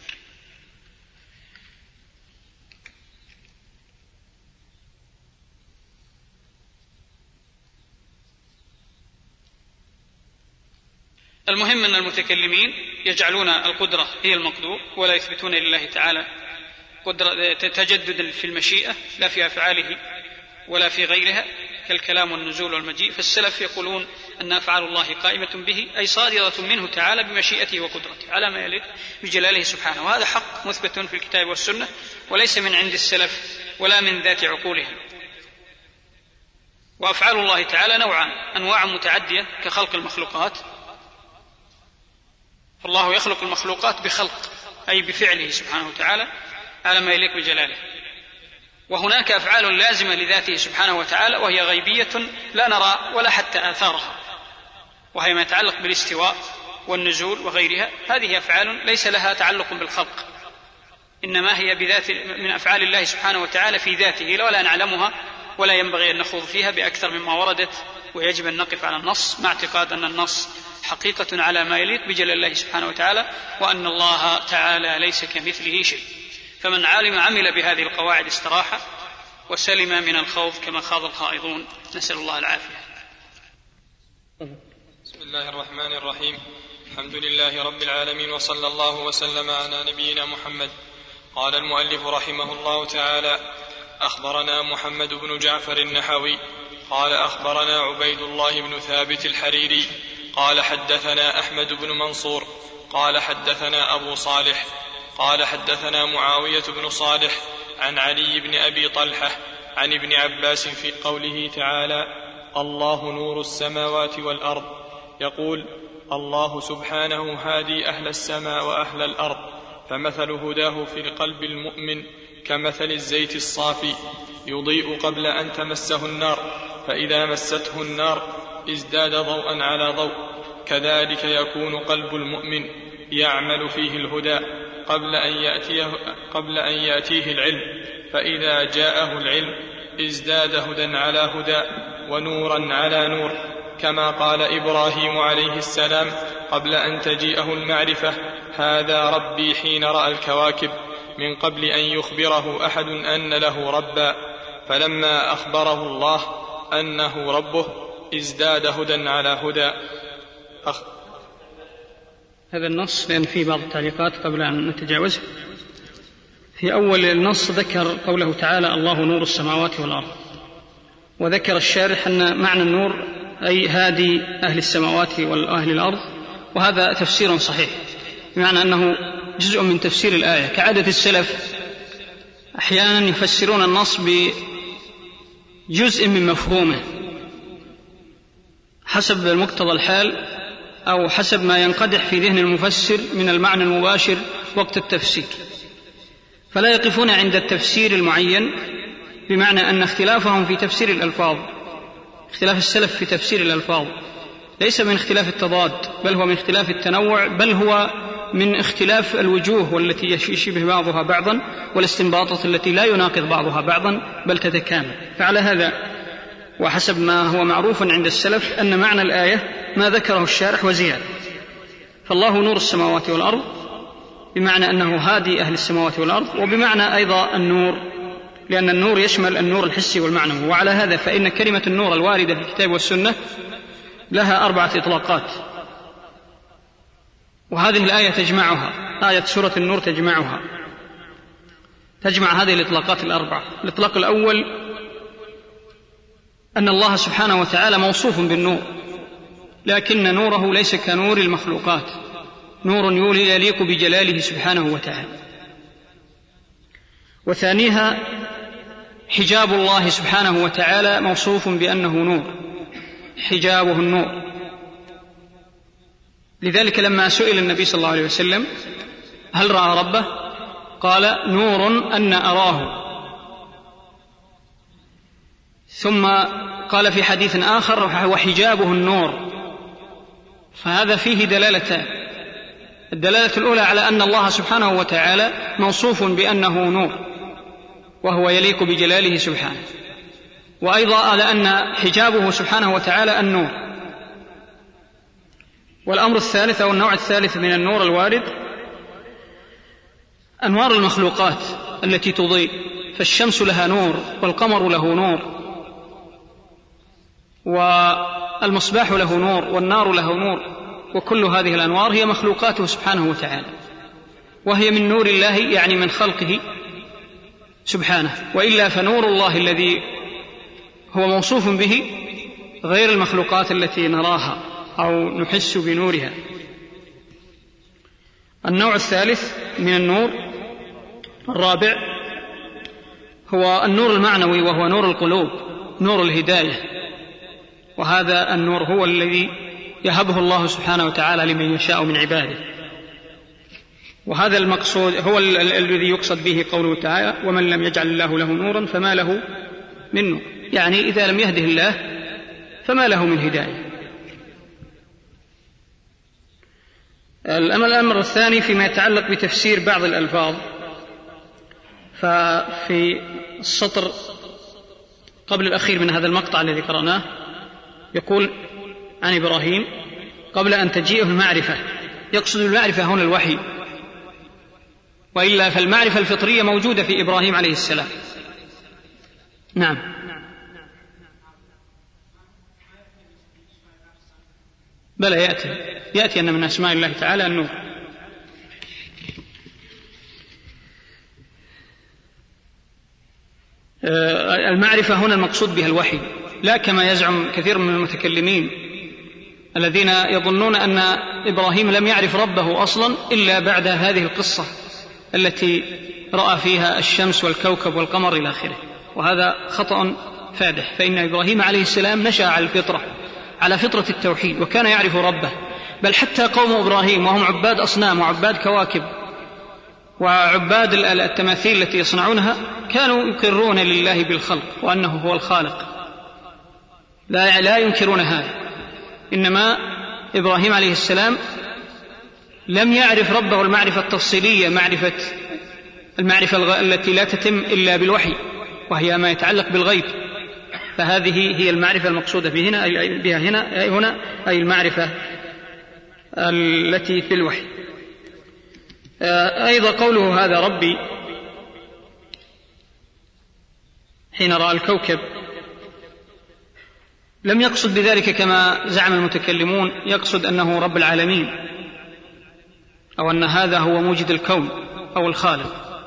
المهم أن المتكلمين يجعلون القدرة هي المقدور، ولا يثبتون لله تعالى قدرة تجدد في المشيئة لا في أفعاله ولا في غيرها كالكلام والنزول والمجيء. فالسلف يقولون أن أفعال الله قائمة به، أي صادرة منه تعالى بمشيئته وقدرته على ما يليق بجلاله سبحانه، وهذا حق مثبت في الكتاب والسنة، وليس من عند السلف ولا من ذات عقولهم. وأفعال الله تعالى نوعان، أنواع متعدية كخلق المخلوقات، فالله يخلق المخلوقات بخلق أي بفعله سبحانه وتعالى على ما يليق بجلاله، وهناك أفعال لازمة لذاته سبحانه وتعالى وهي غيبية لا نرى ولا حتى آثارها، وهي ما يتعلق بالاستواء والنزول وغيرها، هذه أفعال ليس لها تعلق بالخلق، إنما هي بذات من أفعال الله سبحانه وتعالى في ذاته ولا نعلمها ولا ينبغي أن نخوض فيها بأكثر مما وردت ويجب أن نقف على النص مع اعتقاد أن النص حقيقة على ما يليق بجلال الله سبحانه وتعالى، وأن الله تعالى ليس كمثله شيء. فمن علم عمل بهذه القواعد استراح وسلم من الخوض كما خاض الخائضون، نسأل الله العافية. بسم الله الرحمن الرحيم. الحمد لله رب العالمين، وصلى الله وسلم على نبينا محمد. قال المؤلف رحمه الله تعالى: أخبرنا محمد بن جعفر النحوي قال أخبرنا عبيد الله بن ثابت الحريري قال حدثنا أحمد بن منصور قال حدثنا أبو صالح قال حدثنا معاوية بن صالح عن علي بن أبي طلحة عن ابن عباس في قوله تعالى: الله نور السماوات والأرض، يقول: الله سبحانه هادي أهل السماء وأهل الأرض، فمثل هداه في قلب المؤمن كمثل الزيت الصافي يضيء قبل أن تمسه النار، فإذا مسته النار ازداد ضوءا على ضوء، كذلك يكون قلب المؤمن يعمل فيه الهدى قبل أن يأتيه, قبل أن يأتيه العلم، فإذا جاءه العلم ازداد هدى على هدى ونورا على نور، كما قال إبراهيم عليه السلام قبل أن تجيءه المعرفة: هذا ربي حين رأى الكواكب، من قبل أن يخبره أحد أن له ربا، فلما أخبره الله أنه ربه ازداد هدى على هدى. أخ... هذا النص لأن فيه بعض التعليقات قبل أن نتجاوزه. في أول النص ذكر قوله تعالى: الله نور السماوات والأرض، وذكر الشارح أن معنى النور أي هادي أهل السماوات وأهل الأرض، وهذا تفسير صحيح، بمعنى أنه جزء من تفسير الآية. كعادة السلف أحيانا يفسرون النص بجزء من مفهومه حسب مقتضى الحال أو حسب ما ينقدح في ذهن المفسر من المعنى المباشر وقت التفسير، فلا يقفون عند التفسير المعين، بمعنى أن اختلافهم في تفسير الألفاظ، اختلاف السلف في تفسير الألفاظ ليس من اختلاف التضاد، بل هو من اختلاف التنوع، بل هو من اختلاف الوجوه والتي يشبه بعضها بعضا، والاستنباطات التي لا يناقض بعضها بعضا بل تتكامل. فعلى هذا وحسب ما هو معروف عند السلف أن معنى الآية ما ذكره الشارح وزيادة. فالله نور السماوات والأرض بمعنى أنه هادي أهل السماوات والأرض، وبمعنى أيضا النور، لأن النور يشمل النور الحسي والمعنوي. وعلى هذا فإن كلمة النور الواردة في الكتاب والسنة لها أربعة إطلاقات، وهذه الآية تجمعها، آية سورة النور تجمعها، تجمع هذه الإطلاقات الأربعة. الإطلاق الأول أن الله سبحانه وتعالى موصوف بالنور، لكن نوره ليس كنور المخلوقات، نور يولي يليق بجلاله سبحانه وتعالى. وثانيها حجاب الله سبحانه وتعالى موصوف بأنه نور، حجابه النور. لذلك لما سئل النبي صلى الله عليه وسلم هل رأى ربه قال: نور أن أراه. ثم قال في حديث آخر: وحجابه النور. فهذا فيه دلالتان: الدلالة الأولى على أن الله سبحانه وتعالى موصوف بأنه نور وهو يليق بجلاله سبحانه، وأيضا على أن حجابه سبحانه وتعالى النور. والأمر الثالث أو النوع الثالث من النور الوارد أنوار المخلوقات التي تضيء، فالشمس لها نور والقمر له نور والمصباح له نور والنار له نور، وكل هذه الأنوار هي مخلوقاته سبحانه وتعالى، وهي من نور الله يعني من خلقه سبحانه. وإلا فنور الله الذي هو موصوف به غير المخلوقات التي نراها أو نحس بنورها. النوع الثالث من النور الرابع هو النور المعنوي، وهو نور القلوب، نور الهداية، وهذا النور هو الذي يهبه الله سبحانه وتعالى لمن يشاء من عباده. وهذا المقصود هو الذي يقصد به قوله تعالى: ومن لم يجعل الله له نورا فما له من نور، يعني إذا لم يهده الله فما له من هداية. الأمر الثاني فيما يتعلق بتفسير بعض الألفاظ، ففي السطر قبل الأخير من هذا المقطع الذي قرأناه يقول عن إبراهيم قبل أن تجيئه المعرفة، يقصد المعرفة هنا الوحي، وإلا فالمعرفة الفطرية موجودة في إبراهيم عليه السلام. نعم. بلى يأتي يأتي أن من أسماء الله تعالى النور. المعرفة هنا المقصود بها الوحي، لا كما يزعم كثير من المتكلمين الذين يظنون أن إبراهيم لم يعرف ربه أصلا إلا بعد هذه القصة التي رأى فيها الشمس والكوكب والقمر إلى آخره، وهذا خطأ فادح. فإن إبراهيم عليه السلام نشأ على الفطرة، على فطرة التوحيد، وكان يعرف ربه. بل حتى قوم إبراهيم وهم عباد أصنام وعباد كواكب وعباد التماثيل التي يصنعونها كانوا يقرون لله بالخلق وأنه هو الخالق، لا, لا ينكرون هذا. إنما إبراهيم عليه السلام لم يعرف ربه المعرفة التفصيلية، معرفة المعرفة التي لا تتم إلا بالوحي، وهي ما يتعلق بالغيب. فهذه هي المعرفة المقصودة بهنا أي بها هنا أي هنا أي المعرفة التي في الوحي. أيضا قوله هذا ربي حين رأى الكوكب لم يقصد بذلك كما زعم المتكلمون، يقصد أنه رب العالمين، أو أن هذا هو موجد الكون أو الخالق.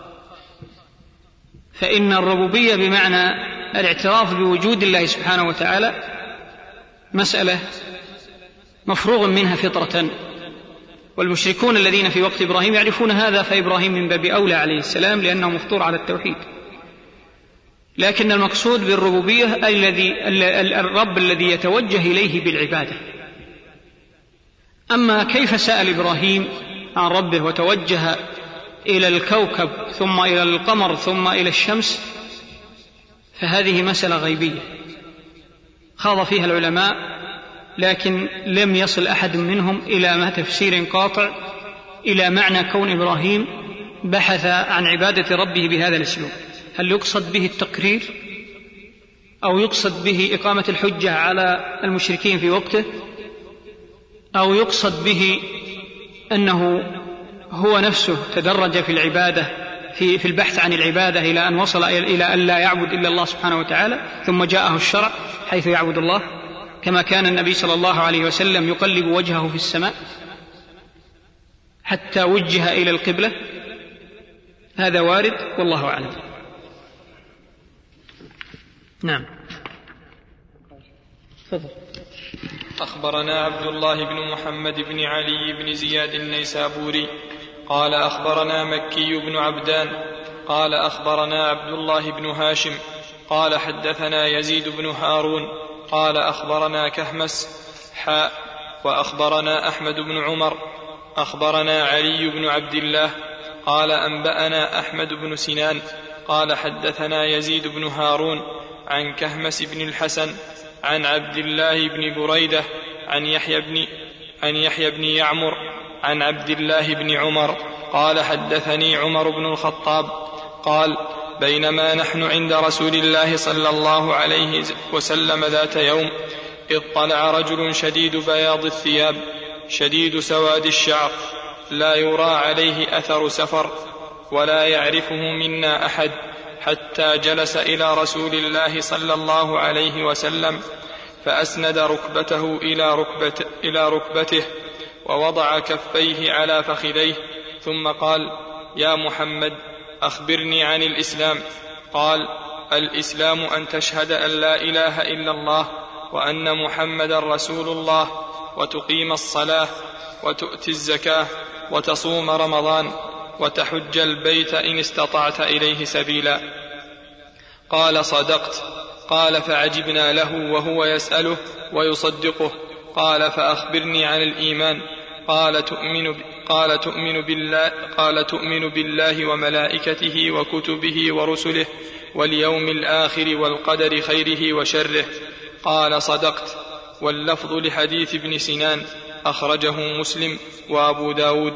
فإن الربوبية بمعنى الاعتراف بوجود الله سبحانه وتعالى مسألة مفروغ منها فطرة، والمشركون الذين في وقت إبراهيم يعرفون هذا، فإبراهيم من باب أولى عليه السلام لأنه مفطور على التوحيد. لكن المقصود بالربوبية أي الذي الرب الذي يتوجه إليه بالعبادة. أما كيف سأل إبراهيم عن ربه وتوجه إلى الكوكب ثم إلى القمر ثم إلى الشمس، فهذه مسألة غيبية خاض فيها العلماء، لكن لم يصل أحد منهم إلى ما تفسير قاطع إلى معنى كون إبراهيم بحث عن عبادة ربه بهذا الأسلوب. هل يقصد به التقرير أو يقصد به إقامة الحجة على المشركين في وقته، أو يقصد به أنه هو نفسه تدرج في العبادة في, في البحث عن العبادة إلى أن وصل إلى أن لا يعبد إلا الله سبحانه وتعالى، ثم جاءه الشرع حيث يعبد الله، كما كان النبي صلى الله عليه وسلم يقلب وجهه في السماء حتى وجه إلى القبلة. هذا وارد والله أعلم. نعم. تفضل. أخبرنا عبد الله بن محمد بن علي بن زياد النيسابوري قال أخبرنا مكي بن عبدان قال أخبرنا عبد الله بن هاشم قال حدثنا يزيد بن هارون قال أخبرنا كهمس حاء وأخبرنا أحمد بن عمر أخبرنا علي بن عبد الله قال أنبأنا أحمد بن سنان قال حدثنا يزيد بن هارون عن كهمس بن الحسن عن عبد الله بن بريدة عن يحيى بن عن يحيى بن يعمر عن عبد الله بن عمر قال حدثني عمر بن الخطاب قال بينما نحن عند رسول الله صلى الله عليه وسلم ذات يوم اطلع رجل شديد بياض الثياب شديد سواد الشعر لا يرى عليه أثر سفر ولا يعرفه منا أحد، حتى جلس إلى رسول الله صلى الله عليه وسلم فأسند ركبته إلى, ركبت إلى ركبته ووضع كفيه على فخذيه ثم قال يا محمد أخبرني عن الإسلام. قال الإسلام أن تشهد أن لا إله إلا الله وأن محمدا رسول الله وتقيم الصلاة وتؤتي الزكاة وتصوم رمضان وتحج البيت إن استطعت إليه سبيلا. قال صدقت. قال فعجبنا له وهو يسأله ويصدقه. قال فأخبرني عن الإيمان. قال تؤمن, قال تؤمن بالله قال تؤمن بالله وملائكته وكتبه ورسله واليوم الآخر والقدر خيره وشره. قال صدقت. واللفظ لحديث ابن سنان أخرجه مسلم وأبو داود.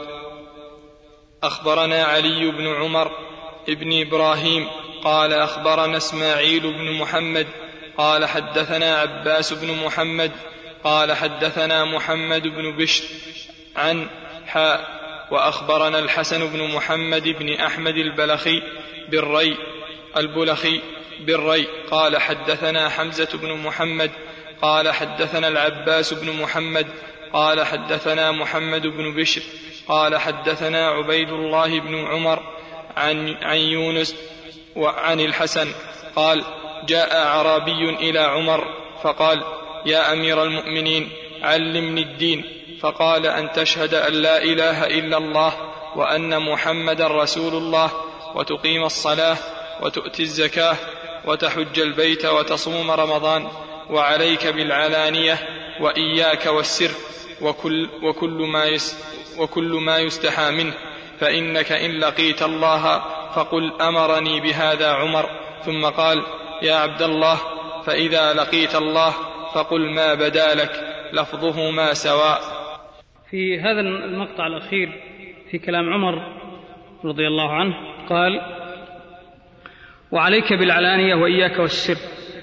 أخبرنا علي بن عمر ابن إبراهيم قال أخبرنا إسماعيل بن محمد قال حدثنا عباس بن محمد قال حدثنا محمد بن بشر عن حاء وأخبرنا الحسن بن محمد بن أحمد البلخي بالري البلخي بالري قال حدثنا حمزة بن محمد قال حدثنا العباس بن محمد قال حدثنا محمد بن بشر قال حدثنا عبيد الله بن عمر عن, عن يونس وعن الحسن قال جاء أعرابي إلى عمر فقال يا أمير المؤمنين علمني الدين فقال أن تشهد أن لا إله إلا الله وأن محمدا رسول الله وتقيم الصلاة وتؤتي الزكاة وتحج البيت وتصوم رمضان وعليك بالعلانية وإياك والسر وكل, وكل, ما يس وكل ما يستحى منه فإنك إن لقيت الله فقل أمرني بهذا عمر ثم قال يا عبد الله فإذا لقيت الله فقل ما بدا لك لفظهما سواء. في هذا المقطع الأخير في كلام عمر رضي الله عنه قال وعليك بالعلانية وإياك والسر،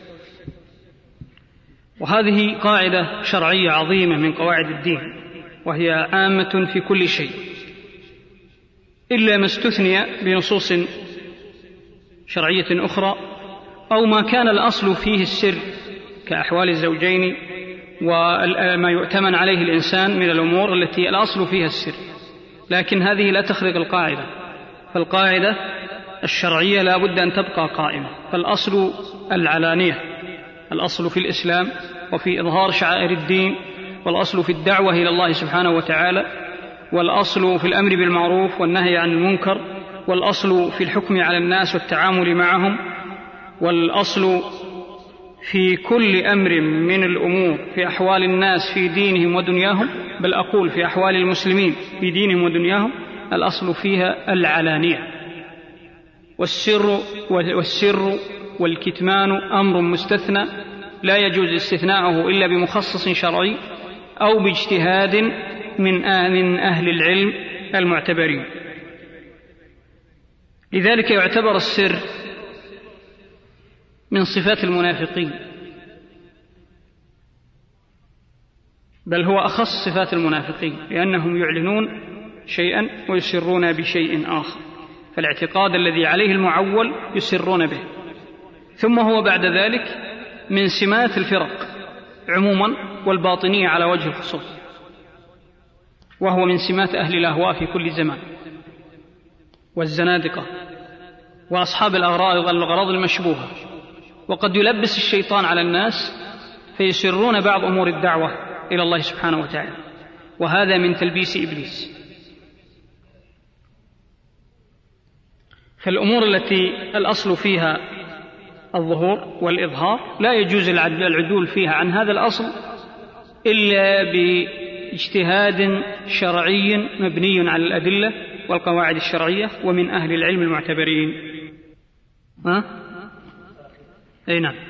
وهذه قاعدة شرعية عظيمة من قواعد الدين، وهي عامة في كل شيء إلا ما استثني بنصوص شرعية أخرى أو ما كان الأصل فيه السر كأحوال الزوجين وما يؤتمن عليه الإنسان من الأمور التي الأصل فيها السر، لكن هذه لا تخرق القاعدة، فالقاعدة الشرعية لا بد أن تبقى قائمة. فالأصل العلانية، الأصل في الإسلام وفي إظهار شعائر الدين، والأصل في الدعوة إلى الله سبحانه وتعالى، والأصل في الأمر بالمعروف والنهي عن المنكر، والأصل في الحكم على الناس والتعامل معهم، والأصل في كل أمر من الأمور في أحوال الناس في دينهم ودنياهم، بل أقول في أحوال المسلمين في دينهم ودنياهم، الأصل فيها العلانية. والسر والسر والكتمان أمر مستثنى لا يجوز استثناءه إلا بمخصص شرعي أو باجتهاد من أهل العلم المعتبرين. لذلك يعتبر السر من صفات المنافقين، بل هو أخص صفات المنافقين، لأنهم يعلنون شيئا ويسرون بشيء آخر، فالاعتقاد الذي عليه المعول يسرون به. ثم هو بعد ذلك من سمات الفرق عموما والباطنية على وجه الخصوص، وهو من سمات أهل الأهواء في كل زمان والزنادقة وأصحاب الأغراض الأغراض المشبوهة. وقد يلبس الشيطان على الناس فيسرون بعض أمور الدعوة إلى الله سبحانه وتعالى، وهذا من تلبيس إبليس. فالأمور التي الأصل فيها الظهور والإظهار لا يجوز العدول فيها عن هذا الأصل إلا باجتهاد شرعي مبني على الأدلة والقواعد الشرعية ومن أهل العلم المعتبرين. ها؟ أي نعم.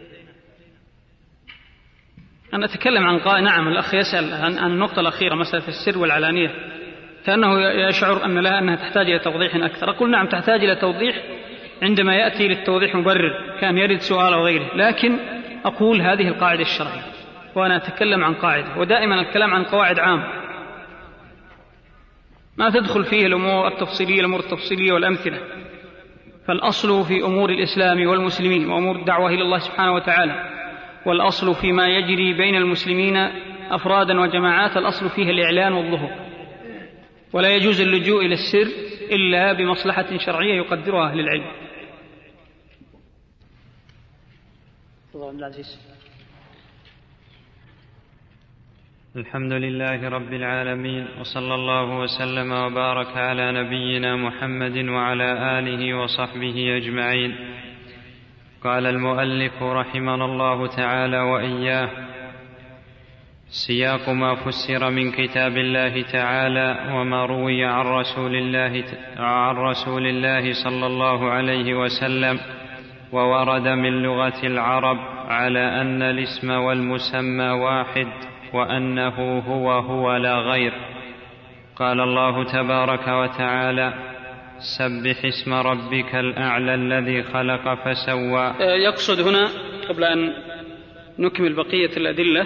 أنا أتكلم عن قائل. نعم، الأخ يسأل عن النقطة الأخيرة، مسألة السر والعلانية، كأنه يشعر أن لها أنها تحتاج إلى توضيح أكثر. أقول نعم، تحتاج إلى توضيح عندما يأتي للتوضيح مبرر، كان يرد سؤال أو غيره، لكن أقول هذه القاعدة الشرعية، وأنا أتكلم عن قاعدة، ودائما الكلام عن قواعد عام ما تدخل فيه الأمور التفصيلية الأمور التفصيلية والأمثلة. فالأصل في أمور الإسلام والمسلمين وأمور الدعوة إلى الله سبحانه وتعالى، والأصل فيما يجري بين المسلمين أفرادا وجماعات، الأصل فيه الإعلان والظهور، ولا يجوز اللجوء إلى السر إلا بمصلحة شرعية يقدرها أهل العلم. الحمد لله رب العالمين، وصلى الله وسلم وبارك على نبينا محمد وعلى آله وصحبه أجمعين. قال المؤلف رحمنا الله تعالى وإياه: سياق ما فسر من كتاب الله تعالى وما روي عن رسول الله عن رسول الله صلى الله عليه وسلم، وورد من لغة العرب على أن الاسم والمسمى واحد، وأنه هو هو لا غير. قال الله تبارك وتعالى: سبح اسم ربك الأعلى الذي خلق فسوى. يقصد هنا قبل أن نكمل بقية الأدلة،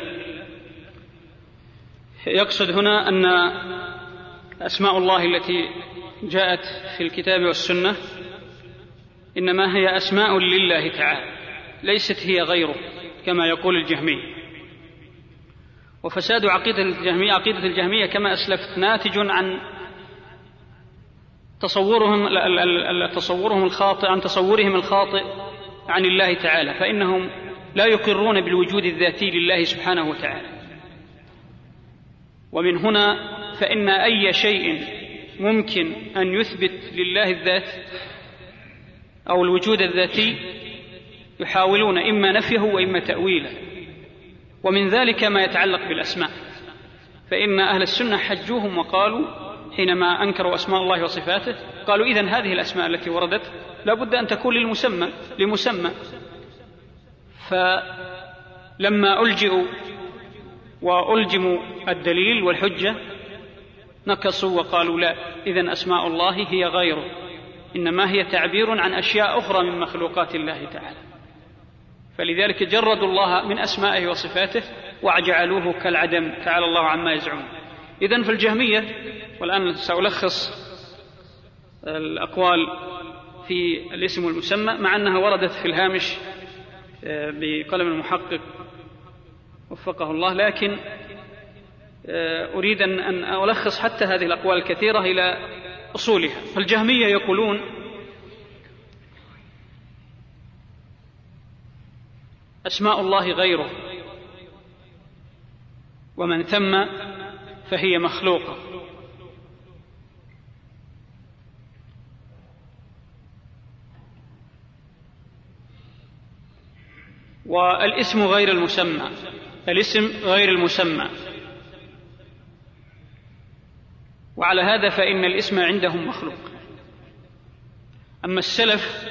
يقصد هنا أن أسماء الله التي جاءت في الكتاب والسنة إنما هي أسماء لله تعالى، ليست هي غيره كما يقول الجهمي. وفساد عقيدة الجهمية عقيدة الجهمية كما أسلفت ناتج عن تصورهم تصورهم الخاطئ عن تصورهم الخاطئ عن الله تعالى، فإنهم لا يقرون بالوجود الذاتي لله سبحانه وتعالى. ومن هنا فإن أي شيء ممكن أن يثبت لله الذات أو الوجود الذاتي يحاولون إما نفيه وإما تأويله، ومن ذلك ما يتعلق بالأسماء. فإن أهل السنة حجوهم وقالوا حينما أنكروا أسماء الله وصفاته قالوا إذن هذه الأسماء التي وردت لا بد أن تكون للمسمى لمسمى. فلما ألجئوا وألجموا الدليل والحجة نكصوا وقالوا لا، إذن أسماء الله هي غيره، إنما هي تعبير عن أشياء أخرى من مخلوقات الله تعالى. فلذلك جردوا الله من أسمائه وصفاته وجعلوه كالعدم، تعالى الله عما يزعمون. إذن في الجهمية، والآن سألخص الأقوال في الاسم والمسمى مع أنها وردت في الهامش بقلم المحقق وفقه الله، لكن أريد أن ألخص حتى هذه الأقوال الكثيرة إلى أصولها. فالجهمية يقولون أسماء الله غيره، ومن ثم فهي مخلوقة. والاسم غير المسمى، الاسم غير المسمى. وعلى هذا فإن الاسم عندهم مخلوق. أما السلف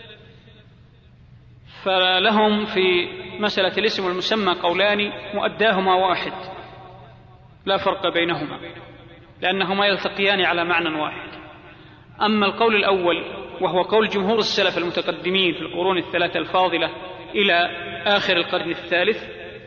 فلهم في مسألة الاسم والمسمى قولان مؤداهما واحد لا فرق بينهما، لأنهما يلتقيان على معنى واحد. أما القول الأول وهو قول جمهور السلف المتقدمين في القرون الثلاثة الفاضلة إلى آخر القرن الثالث،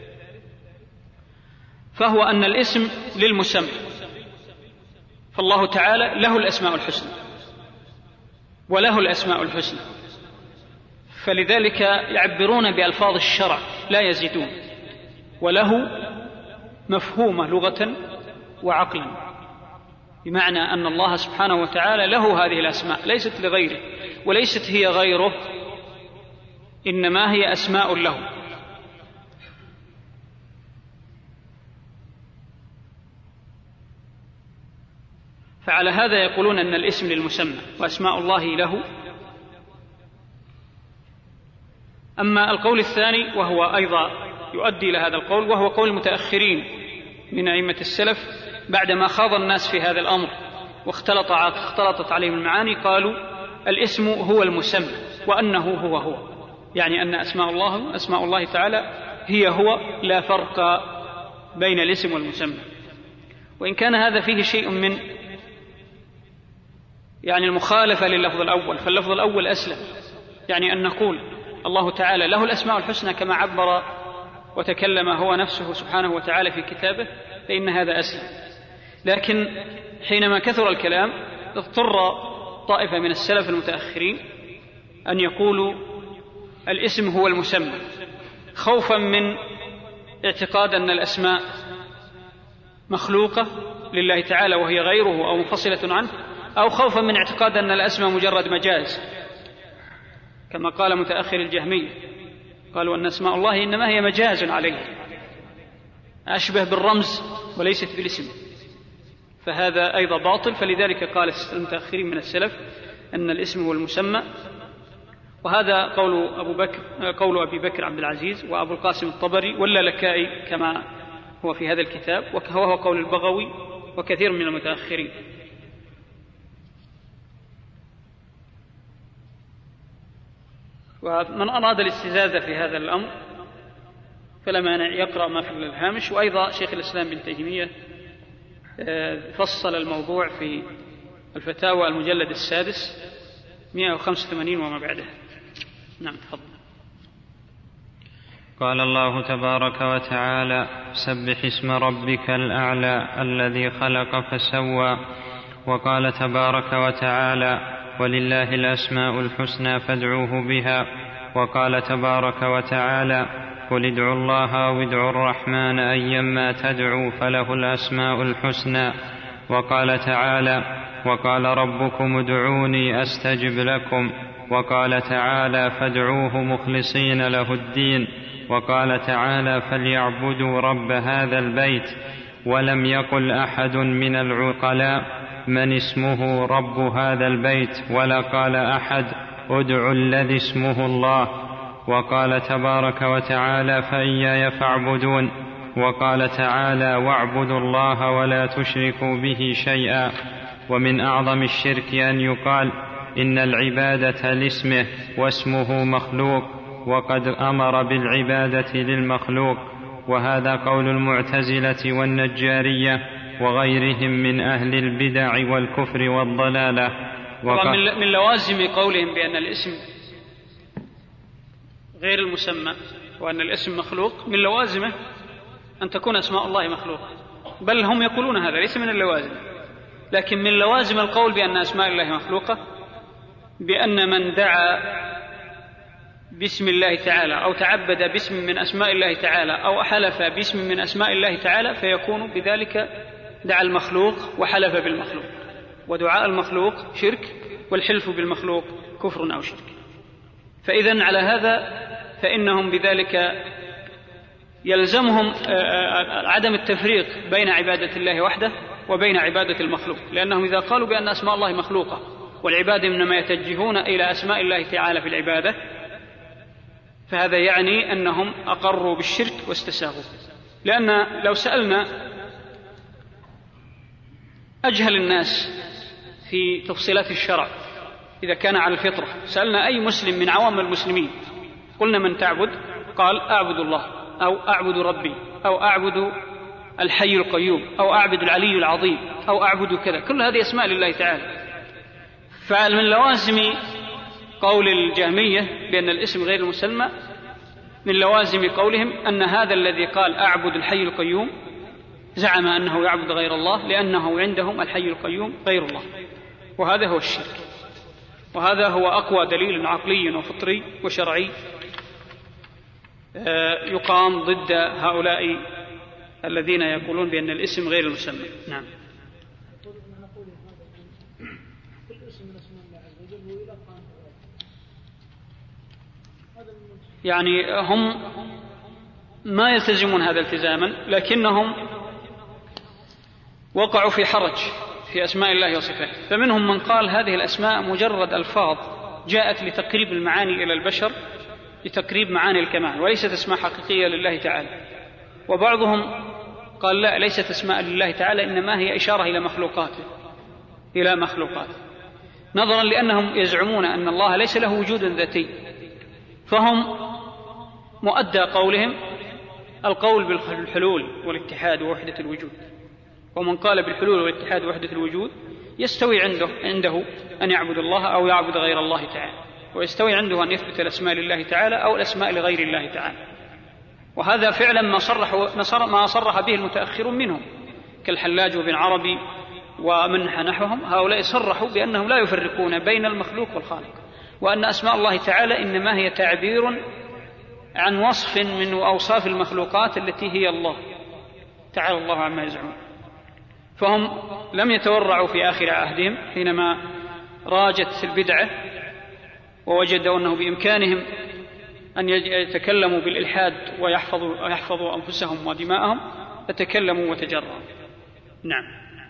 فهو أن الاسم للمسمى، فالله تعالى له الأسماء الحسنى وله الأسماء الحسنى، فلذلك يعبرون بألفاظ الشرع لا يزيدون، وله مفهومة لغة وعقلا، بمعنى أن الله سبحانه وتعالى له هذه الأسماء ليست لغيره، وليست هي غيره، إنما هي أسماء له. فعلى هذا يقولون أن الاسم للمسمى وأسماء الله له. أما القول الثاني وهو أيضا يؤدي إلى هذا القول، وهو قول المتأخرين من أئمة السلف بعدما خاض الناس في هذا الأمر واختلط اختلطت عليهم المعاني، قالوا الاسم هو المسمى وأنه هو هو، يعني أن أسماء الله أسماء الله تعالى هي هو، لا فرق بين الاسم والمسمى. وإن كان هذا فيه شيء من يعني المخالفة لللفظ الأول، فاللفظ الأول أسلم، يعني أن نقول الله تعالى له الأسماء الحسنى كما عبر وتكلم هو نفسه سبحانه وتعالى في كتابه، فإن هذا أسلم. لكن حينما كثر الكلام اضطر طائفة من السلف المتأخرين أن يقولوا الاسم هو المسمى، خوفا من اعتقاد أن الأسماء مخلوقة لله تعالى وهي غيره أو منفصلة عنه، أو خوفا من اعتقاد أن الأسماء مجرد مجاز كما قال متأخر الجهمية، قالوا أن أسماء الله إنما هي مجاز عليه، أشبه بالرمز وليست بالاسم، فهذا أيضا باطل. فلذلك قال المتأخرين من السلف أن الاسم هو المسمى. وهذا قول أبو بكر قول أبي بكر عبد العزيز وأبو القاسم الطبري واللالكائي كما هو في هذا الكتاب، وهو قول البغوي وكثير من المتأخرين. ومن أراد الاستزادة في هذا الأمر فلا مانع يقرأ ما في الهامش. وأيضا شيخ الإسلام بن تيمية فصل الموضوع في الفتاوى المجلد السادس مئة وخمسة وثمانين وما بعده. نعم تفضل. قال الله تبارك وتعالى: سبح اسم ربك الأعلى الذي خلق فسوى. وقال تبارك وتعالى: ولله الأسماء الحسنى فادعوه بها. وقال تبارك وتعالى: قل ادعوا الله أو ادعوا الرحمن أيما تدعوا فله الأسماء الحسنى. وقال تعالى: وقال ربكم ادعوني أستجب لكم. وقال تعالى: فادعوه مخلصين له الدين. وقال تعالى: فليعبدوا رب هذا البيت. ولم يقل أحد من العقلاء: من اسمه رب هذا البيت؟ ولا قال أحد: ادعوا الذي اسمه الله. وقال تبارك وتعالى: فإياي فاعبدون. وقال تعالى: واعبدوا الله ولا تشركوا به شيئا. ومن أعظم الشرك أن يقال إن العبادة لاسمه واسمه مخلوق، وقد أمر بالعبادة للمخلوق، وهذا قول المعتزلة والنجارية وغيرهم من أهل البدع والكفر والضلالة. ومن لوازم قولهم بأن الاسم غير المسمى وأن الاسم مخلوق، من لوازمه أن تكون أسماء الله مخلوقة، بل هم يقولون هذا ليس من اللوازم. لكن من لوازم القول بأن أسماء الله مخلوقة بأن من دعا باسم الله تعالى أو تعبد باسم من أسماء الله تعالى أو حلف باسم من أسماء الله تعالى فيكون بذلك دعا المخلوق وحلف بالمخلوق، ودعاء المخلوق شرك، والحلف بالمخلوق كفر أو شرك. فإذن على هذا فإنهم بذلك يلزمهم عدم التفريق بين عبادة الله وحده وبين عبادة المخلوق، لأنهم إذا قالوا بأن أسماء الله مخلوقة والعبادة إنما يتجهون إلى أسماء الله تعالى في العبادة، فهذا يعني أنهم أقروا بالشرك واستساغوا. لأن لو سألنا أجهل الناس في تفصيلات الشرع إذا كان على الفطرة، سألنا أي مسلم من عوام المسلمين قلنا: من تعبد؟ قال: أعبد الله، أو أعبد ربي، أو أعبد الحي القيوم، أو أعبد العلي العظيم، أو أعبد كذا. كل هذه أسماء لله تعالى. فمن لوازم قول الجهمية بأن الاسم غير المسمى، من لوازم قولهم أن هذا الذي قال أعبد الحي القيوم زعم أنه يعبد غير الله، لأنه عندهم الحي القيوم غير الله، وهذا هو الشرك. وهذا هو أقوى دليل عقلي وفطري وشرعي يقام ضد هؤلاء الذين يقولون بأن الاسم غير المسمى. نعم. يعني هم ما يلتزمون هذا التزاما، لكنهم وقعوا في حرج في أسماء الله وصفاته. فمنهم من قال هذه الأسماء مجرد ألفاظ جاءت لتقريب المعاني إلى البشر، لتقريب معاني الكمال، وليست أسماء حقيقية لله تعالى. وبعضهم قال لا، ليست أسماء لله تعالى، إنما هي إشارة إلى مخلوقاته إلى مخلوقاته نظرا لأنهم يزعمون أن الله ليس له وجود ذاتي، فهم مؤدى قولهم القول بالحلول والاتحاد ووحدة الوجود. ومن قال بالحلول والاتحاد ووحدة الوجود يستوي عنده عنده أن يعبد الله أو يعبد غير الله تعالى، ويستوي عنده أن يثبت الأسماء لله تعالى أو الأسماء لغير الله تعالى. وهذا فعلا ما صرح ما صرح به المتأخرون منهم كالحلاج وابن عربي ومن نحوهم. هؤلاء صرحوا بأنهم لا يفرقون بين المخلوق والخالق، وأن أسماء الله تعالى إنما هي تعبير عن وصف من أوصاف المخلوقات التي هي الله تعالى الله عما يزعمون. فهم لم يتورعوا في آخر عهدهم حينما راجت البدعة ووجدوا أنه بإمكانهم أن يتكلموا بالإلحاد ويحفظوا, ويحفظوا أنفسهم ودماءهم، فتكلموا وتجرعوا. نعم.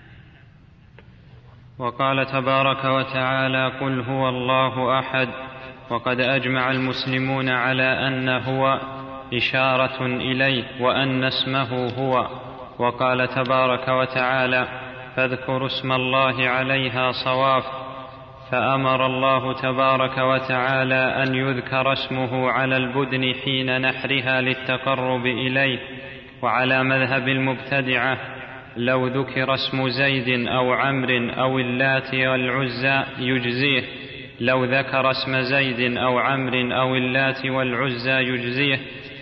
وقال تبارك وتعالى: قل هو الله أحد. وقد أجمع المسلمون على أن هو إشارة إليه وأن اسمه هو. وقال تبارك وتعالى: فاذكروا اسم الله عليها صواف. فأمر الله تبارك وتعالى أن يذكر اسمه على البدن حين نحرها للتقرب إليه. وعلى مذهب المبتدعة لو ذكر اسم زيد أو عمرو أو اللات والعزى يجزيه لو ذكر اسم زيد أو عمرو أو اللات والعزى يجزيه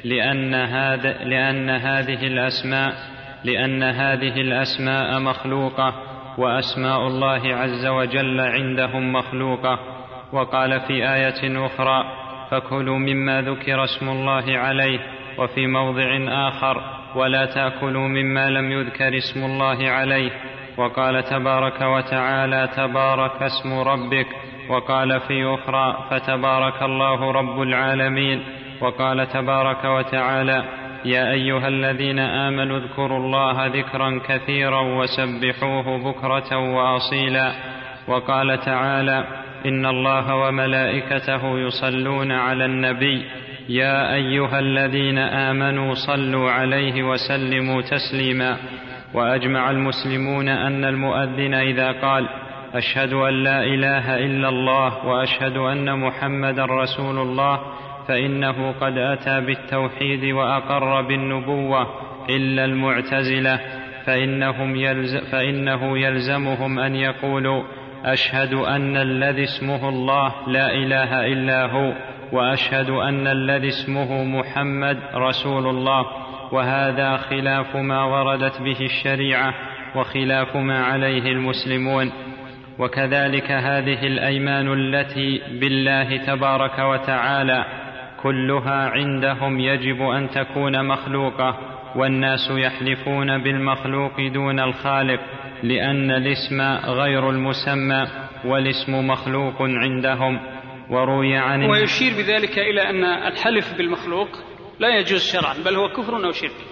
لأن, هذا لأن هذه الأسماء لأن هذه الأسماء مخلوقة، وأسماء الله عز وجل عندهم مخلوقة. وقال في آية أخرى: فكلوا مما ذكر اسم الله عليه، وفي موضع آخر: ولا تأكلوا مما لم يذكر اسم الله عليه. وقال تبارك وتعالى: تبارك اسم ربك. وقال في أخرى: فتبارك الله رب العالمين. وقال تبارك وتعالى: يا أيها الذين آمنوا اذكروا الله ذكرا كثيرا وسبحوه بكرة وأصيلا. وقال تعالى: إن الله وملائكته يصلون على النبي يا أيها الذين آمنوا صلوا عليه وسلموا تسليما. وأجمع المسلمون أن المؤذن إذا قال: أشهد أن لا إله إلا الله وأشهد أن محمدا رسول الله، فإنه قد أتى بالتوحيد وأقر بالنبوة، إلا المعتزلة فإنهم يلز فإنه يلزمهم أن يقولوا: أشهد أن الذي اسمه الله لا إله إلا هو، وأشهد أن الذي اسمه محمد رسول الله. وهذا خلاف ما وردت به الشريعة وخلاف ما عليه المسلمون. وكذلك هذه الأيمان التي بالله تبارك وتعالى كلها عندهم يجب أن تكون مخلوقة، والناس يحلفون بالمخلوق دون الخالق، لأن الاسم غير المسمى والاسم مخلوق عندهم. وروي عن ويشير بذلك إلى أن الحلف بالمخلوق لا يجوز شرعا، بل هو كفر أو شرك.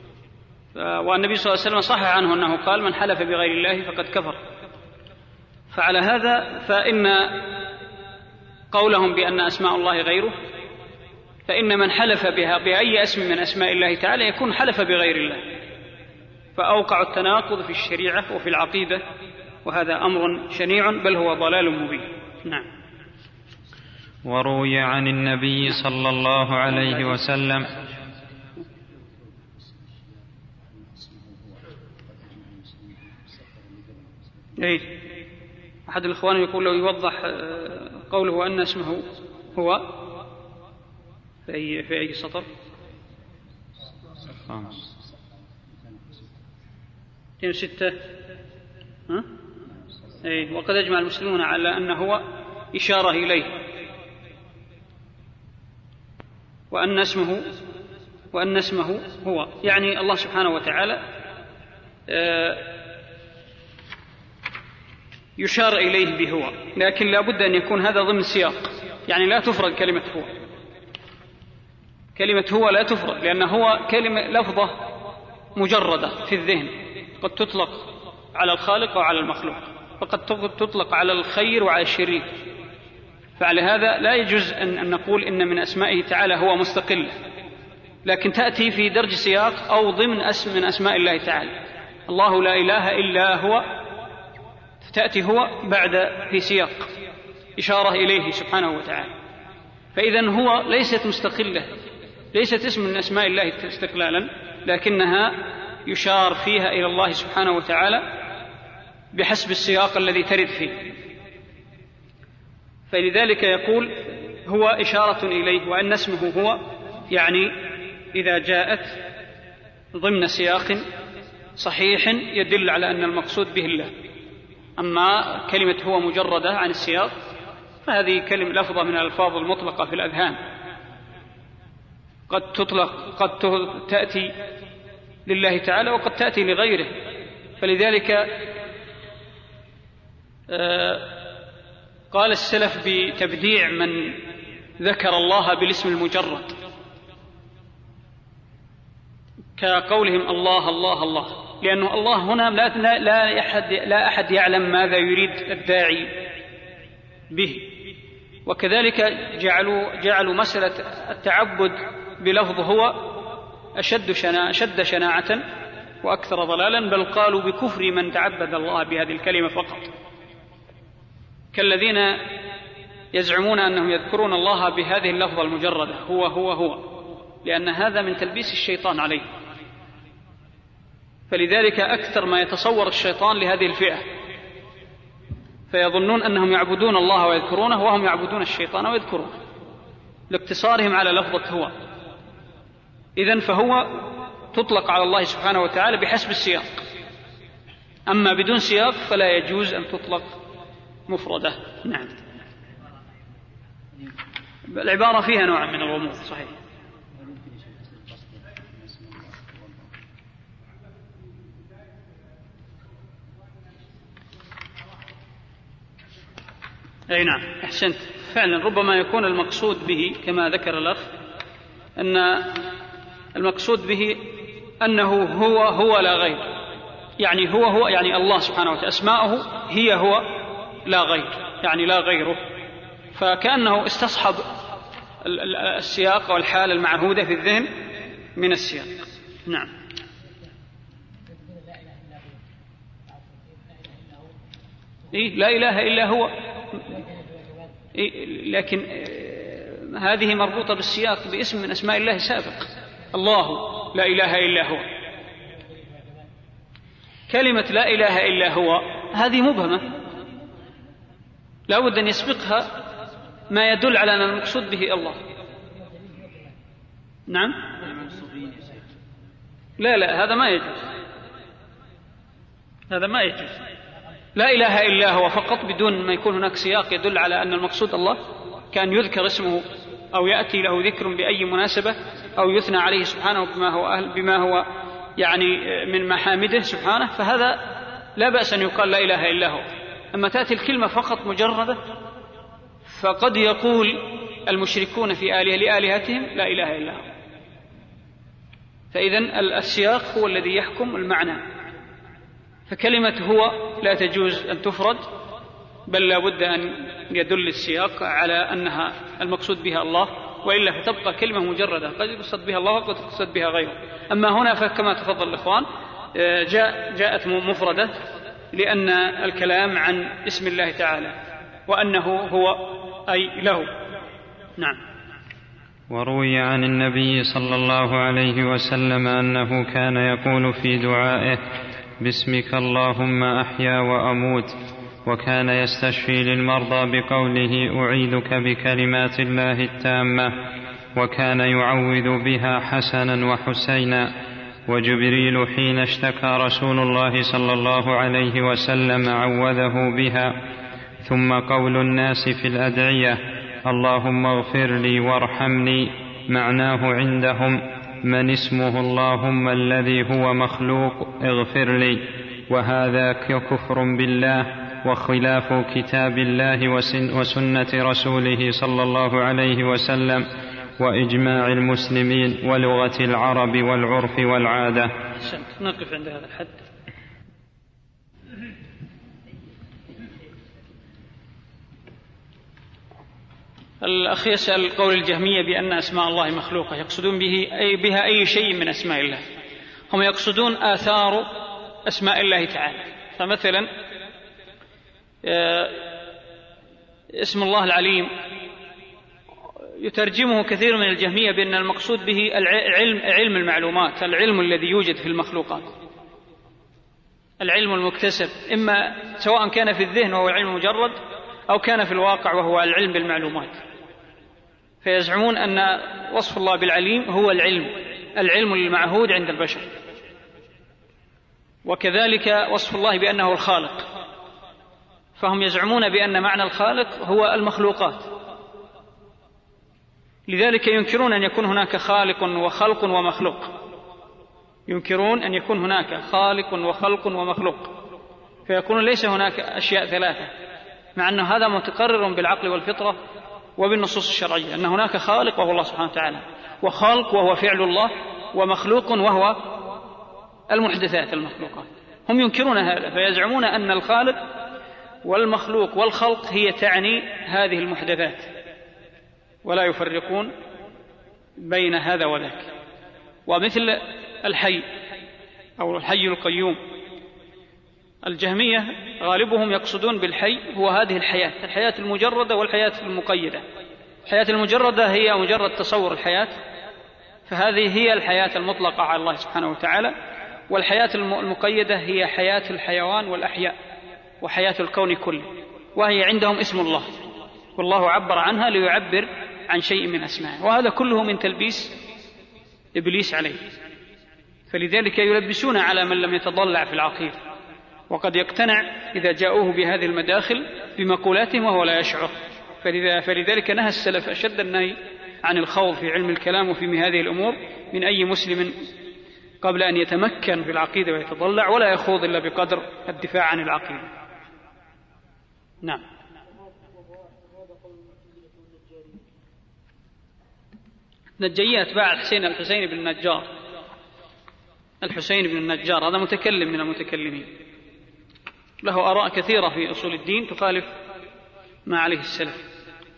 والنبي صلى الله عليه وسلم صح عنه أنه قال: من حلف بغير الله فقد كفر. فعلى هذا فإن قولهم بأن أسماء الله غيره، فإن من حلف بها بأي اسم من أسماء الله تعالى يكون حلف بغير الله، فأوقع التناقض في الشريعة وفي العقيدة، وهذا أمر شنيع بل هو ضلال مبين. نعم. وروي عن النبي صلى الله عليه وسلم أي أحد الإخوان يقول لو يوضح قوله أن اسمه هو في أي, في أي سطر؟ اثنين وستة. ها؟ أي وقد أجمع المسلمون على أنه هو إشارة إليه، وأن اسمه وأن اسمه هو، يعني الله سبحانه وتعالى يشار إليه بهو، لكن لا بد أن يكون هذا ضمن سياق، يعني لا تفرد كلمة هو. كلمة هو لا تفرد، لأن هو كلمة لفظة مجردة في الذهن، قد تطلق على الخالق وعلى المخلوق، وقد تطلق على الخير وعلى الشرير. فعلى هذا لا يجوز أن نقول إن من أسمائه تعالى هو مستقل، لكن تأتي في درج سياق أو ضمن اسم من أسماء الله تعالى. الله لا إله إلا هو، تأتي هو بعد في سياق إشارة إليه سبحانه وتعالى. فإذن هو ليست مستقلة، ليست اسم من أسماء الله استقلالا، لكنها يشار فيها إلى الله سبحانه وتعالى بحسب السياق الذي ترد فيه. فلذلك يقول هو إشارة إليه، وأن اسمه هو يعني إذا جاءت ضمن سياق صحيح يدل على أن المقصود به الله. أما كلمة هو مجردة عن السياق فهذه كلمة لفظة من الألفاظ المطلقة في الأذهان، قد تطلق قد تأتي لله تعالى وقد تأتي لغيره. فلذلك قال السلف بتبديع من ذكر الله بالاسم المجرد، كقولهم الله الله الله، لأنه الله هنا لا, لا, أحد لا أحد يعلم ماذا يريد الداعي به. وكذلك جعلوا, جعلوا مسألة التعبد بلفظ هو أشد, شنا أشد شناعة وأكثر ضلالا، بل قالوا بكفر من تعبد الله بهذه الكلمة فقط، كالذين يزعمون أنهم يذكرون الله بهذه اللفظة المجردة هو هو هو، لأن هذا من تلبيس الشيطان عليه. فلذلك أكثر ما يتصور الشيطان لهذه الفئة، فيظنون أنهم يعبدون الله ويذكرونه وهم يعبدون الشيطان ويذكرونه، لاقتصارهم على لفظة هو. إذن فهو تطلق على الله سبحانه وتعالى بحسب السياق، أما بدون سياق فلا يجوز أن تطلق مفردة. نعم. العبارة فيها نوع من الغموض صحيح. أي نعم أحسنت، فعلا ربما يكون المقصود به كما ذكر الأخ أن المقصود به أنه هو هو لا غير، يعني هو هو يعني الله سبحانه وتعالى أسماؤه هي هو لا غير، يعني لا غيره، فكأنه استصحب السياق والحالة المعهودة في الذهن من السياق. نعم. إيه لا إله إلا هو، إيه لكن هذه مربوطة بالسياق باسم من أسماء الله سابق، الله لا إله إلا هو. كلمة لا إله إلا هو هذه مبهمة، لا بد أن يسبقها ما يدل على أن المقصود به الله. نعم. لا لا هذا ما يجوز، هذا ما يجوز. لا إله إلا هو فقط بدون ما يكون هناك سياق يدل على أن المقصود الله، كان يذكر اسمه أو يأتي له ذكر بأي مناسبة أو يثنى عليه سبحانه بما هو أهل بما هو يعني من محامده سبحانه، فهذا لا بأس أن يقال لا إله إلا هو. أما تأتي الكلمة فقط مجردة فقد يقول المشركون في آله لآلهتهم لا إله إلا هو. فإذن السياق هو الذي يحكم المعنى، فكلمة هو لا تجوز أن تفرد، بل لا بد أن يدل السياق على أنها المقصود بها الله، وإلا فتبقى كلمة مجردة قد يقصد بها الله وقد يقصد بها غيره. أما هنا فكما تفضل الإخوان جاء جاءت مفردة لأن الكلام عن اسم الله تعالى وأنه هو أي له. نعم. وروي عن النبي صلى الله عليه وسلم أنه كان يقول في دعائه باسمك اللهم أحيا وأموت، وكان يستشفي للمرضى بقوله أعيذك بكلمات الله التامة، وكان يعوذ بها حسنا وحسينا. وجبريل حين اشتكى رسول الله صلى الله عليه وسلم عوذه بها. ثم قول الناس في الأدعية اللهم اغفر لي وارحمني، معناه عندهم من اسمه اللهم الذي هو مخلوق اغفر لي، وهذا كفر بالله وخلاف كتاب الله وسنة رسوله صلى الله عليه وسلم وإجماع المسلمين ولغة العرب والعرف والعادة. نقف عند هذا الحد. الأخ يسأل قول الجهمية بأن أسماء الله مخلوقة، يقصدون به أي بها أي شيء من أسماء الله؟ هم يقصدون آثار أسماء الله تعالى. فمثلا اسم الله العليم يترجمه كثير من الجهمية بأن المقصود به العلم، علم المعلومات، العلم الذي يوجد في المخلوقات، العلم المكتسب، إما سواء كان في الذهن وهو العلم مجرد أو كان في الواقع وهو العلم بالمعلومات. فيزعمون أن وصف الله بالعليم هو العلم، العلم المعهود عند البشر. وكذلك وصف الله بأنه الخالق، فهم يزعمون بأن معنى الخالق هو المخلوقات، لذلك ينكرون أن يكون هناك خالق وخلق ومخلوق، ينكرون أن يكون هناك خالق وخلق ومخلوق، فيقولون ليس هناك أشياء ثلاثة، مع أن هذا متقرر بالعقل والفطرة وبالنصوص الشرعية، أن هناك خالق وهو الله سبحانه وتعالى، وخالق وهو فعل الله، ومخلوق وهو المحدثات المخلوقات. هم ينكرون هذا، فيزعمون أن الخالق والمخلوق والخلق هي تعني هذه المحدثات، ولا يفرقون بين هذا وذاك. ومثل الحي أو الحي القيوم، الجهمية غالبهم يقصدون بالحي هو هذه الحياة، الحياة المجردة والحياة المقيدة. الحياة المجردة هي مجرد تصور الحياة، فهذه هي الحياة المطلقة على الله سبحانه وتعالى، والحياة المقيدة هي حياة الحيوان والأحياء وحياة الكون كله، وهي عندهم اسم الله، والله عبر عنها ليعبر عن شيء من أسمائه. وهذا كله من تلبيس إبليس عليه، فلذلك يلبسون على من لم يتضلع في العقيدة، وقد يقتنع إذا جاءوه بهذه المداخل بمقولاتهم وهو لا يشعر. فلذلك نهى السلف أشد النهي عن الخوض في علم الكلام وفي هذه الأمور من أي مسلم قبل أن يتمكن في العقيدة ويتضلع، ولا يخوض إلا بقدر الدفاع عن العقيدة. نعم. نجية أتباع الحسين الحسين بن النجار الحسين بن النجار هذا متكلم من المتكلمين، له آراء كثيرة في أصول الدين تخالف ما عليه السلف.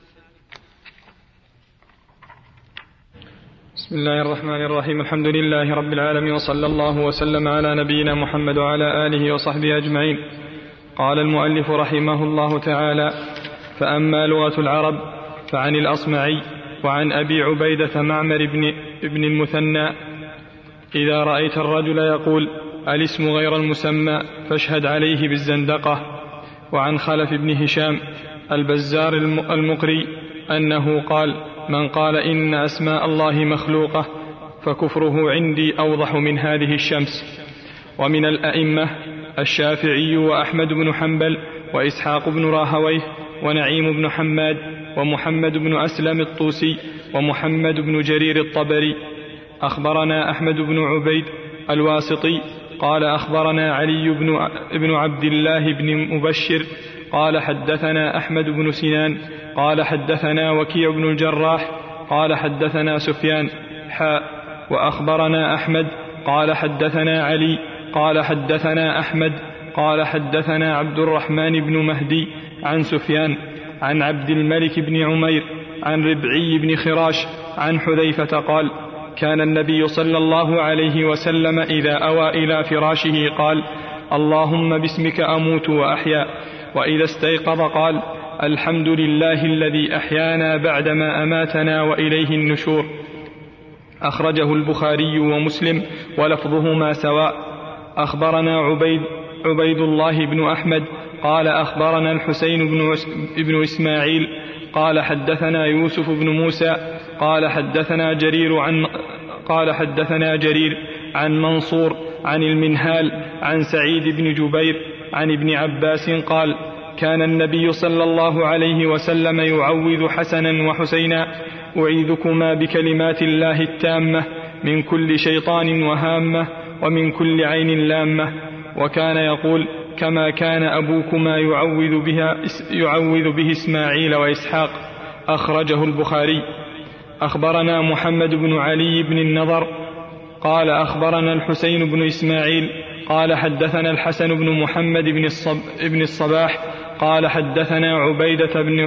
بسم الله الرحمن الرحيم. الحمد لله رب العالمين، وصلى الله وسلم على نبينا محمد وعلى آله وصحبه أجمعين. قال المؤلف رحمه الله تعالى: فأما لغة العرب فعن الأصمعي وعن أبي عبيدة معمر بن, ابن المثنى: إذا رأيت الرجل يقول الاسم غير المسمى فاشهد عليه بالزندقة. وعن خلف بن هشام البزار المقري أنه قال: من قال إن أسماء الله مخلوقة فكفره عندي أوضح من هذه الشمس. ومن الأئمة الشافعي وأحمد بن حنبل وإسحاق بن راهويه ونعيم بن حماد ومحمد بن أسلم الطوسي ومحمد بن جرير الطبري. أخبرنا أحمد بن عبيد الواسطي قال أخبرنا علي بن عبد الله بن مبشر قال حدثنا أحمد بن سنان قال حدثنا وكيع بن الجراح قال حدثنا سفيان حاء. وأخبرنا أحمد قال حدثنا علي قال حدثنا أحمد قال حدثنا عبد الرحمن بن مهدي عن سفيان عن عبد الملك بن عمير عن ربعي بن خراش عن حذيفة قال: كان النبي صلى الله عليه وسلم إذا أوى إلى فراشه قال: اللهم باسمك أموت وأحيا. وإذا استيقظ قال: الحمد لله الذي أحيانا بعدما أماتنا وإليه النشور. أخرجه البخاري ومسلم ولفظهما سواء. أخبرنا عبيد, عبيد الله بن أحمد قال أخبرنا الحسين بن, بن إسماعيل قال حدثنا يوسف بن موسى قال حدثنا جرير عن قال حدثنا جرير عن منصور عن المنهال عن سعيد بن جبير عن ابن عباس قال: كان النبي صلى الله عليه وسلم يعوذ حسنا وحسينا: أعيذكما بكلمات الله التامة من كل شيطان وهامة ومن كل عين لامة. وكان يقول: كما كان أبوكما يعوذ, بها يعوذ به إسماعيل وإسحاق. أخرجه البخاري. أخبرنا محمد بن علي بن النضر قال أخبرنا الحسين بن إسماعيل قال حدثنا الحسن بن محمد بن, الصب بن الصباح قال حدثنا عبيدة بن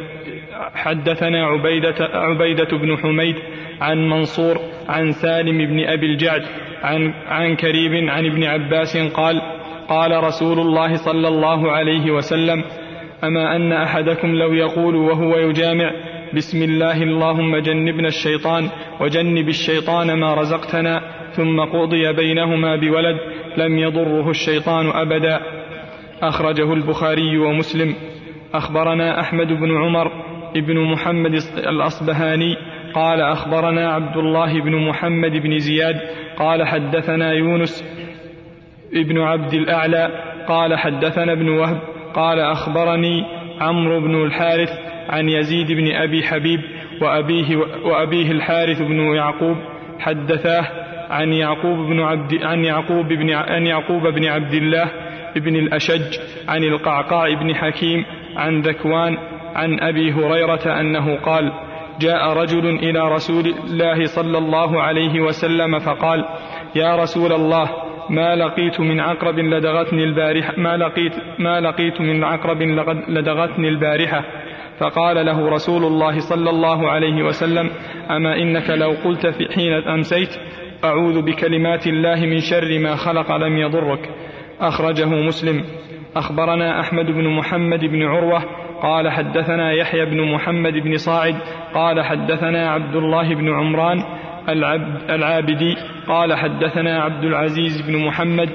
حدثنا عبيدة, عبيدة بن حميد عن منصور عن سالم بن أبي الجعد عن, عن كريب عن ابن عباس قال: قال رسول الله صلى الله عليه وسلم: أما أن أحدكم لو يقول وهو يجامع: بسم الله اللهم جنبنا الشيطان وجنب الشيطان ما رزقتنا، ثم قضي بينهما بولد، لم يضره الشيطان أبدا. أخرجه البخاري ومسلم. أخبرنا أحمد بن عمر ابن محمد الأصبهاني قال أخبرنا عبد الله بن محمد بن زياد قال حدثنا يونس ابن عبد الأعلى قال حدثنا ابن وهب قال أخبرني عمرو بن الحارث عن يزيد بن أبي حبيب وأبيه, وأبيه الحارث بن يعقوب حدثاه عن يعقوب بن عبد عن يعقوب بن عن يعقوب بن عبد الله ابن الأشج عن القعقاع بن حكيم عن ذكوان عن أبي هريرة أنه قال: جاء رجل إلى رسول الله صلى الله عليه وسلم فقال: يا رسول الله، ما لقيت من عقرب لدغتني البارحة ما لقيت ما لقيت من عقرب لدغتني البارحة. فقال له رسول الله صلى الله عليه وسلم: أما إنك لو قلت في حين أمسيت: أعوذ بكلمات الله من شر ما خلق، لم يضرك. أخرجه مسلم. أخبرنا أحمد بن محمد بن عروة قال حدثنا يحيى بن محمد بن صاعد قال حدثنا عبد الله بن عمران العابدي قال حدثنا عبد العزيز بن محمد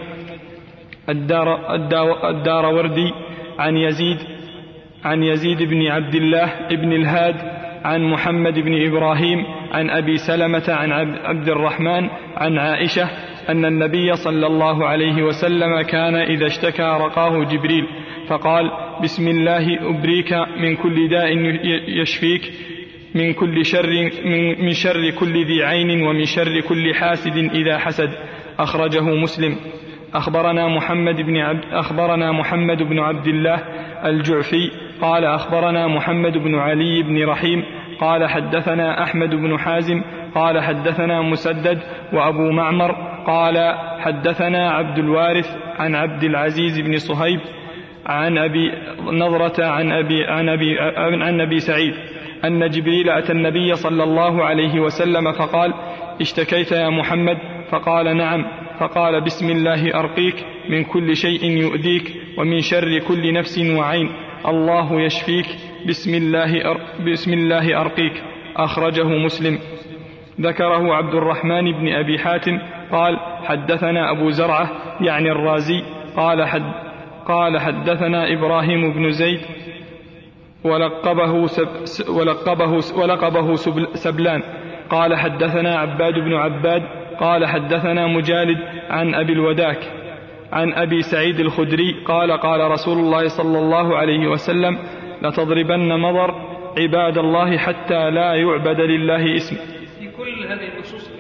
الدار, الدار, الدار وردي عن يزيد عن يزيد بن عبد الله بن الهاد عن محمد بن إبراهيم عن أبي سلمة عن عبد الرحمن عن عائشة أن النبي صلى الله عليه وسلم كان إذا اشتكى رقاه جبريل فقال بسم الله أبريك من كل داء يشفيك من كل شر من, من شر كل ذي عين ومن شر كل حاسد إذا حسد. أخرجه مسلم. أخبرنا محمد بن عبد أخبرنا محمد بن عبد الله الجعفي قال أخبرنا محمد بن علي بن رحيم قال حدثنا أحمد بن حازم قال حدثنا مسدد وأبو معمر قال حدثنا عبد الوارث عن عبد العزيز بن صهيب عن أبي نضرة عن أبي, عن أبي, عن أبي سعيد أن جبريل أتى النبي صلى الله عليه وسلم فقال اشتكيت يا محمد؟ فقال نعم. فقال بسم الله أرقيك من كل شيء يؤذيك ومن شر كل نفس وعين الله يشفيك بسم الله, أر... بسم الله أرقيك. أخرجه مسلم. ذكره عبد الرحمن بن أبي حاتم قال حدثنا أبو زرعة يعني الرازي قال, حد... قال حدثنا إبراهيم بن زيد ولقبه, سب... ولقبه... ولقبه سبل... سبلان قال حدثنا عباد بن عباد قال حدثنا مجالد عن أبي الوداك عن أبي سعيد الخدري قال قال رسول الله صلى الله عليه وسلم لتضربن مضر عباد الله حتى لا يعبد لله اسم. في كل هذه النصوص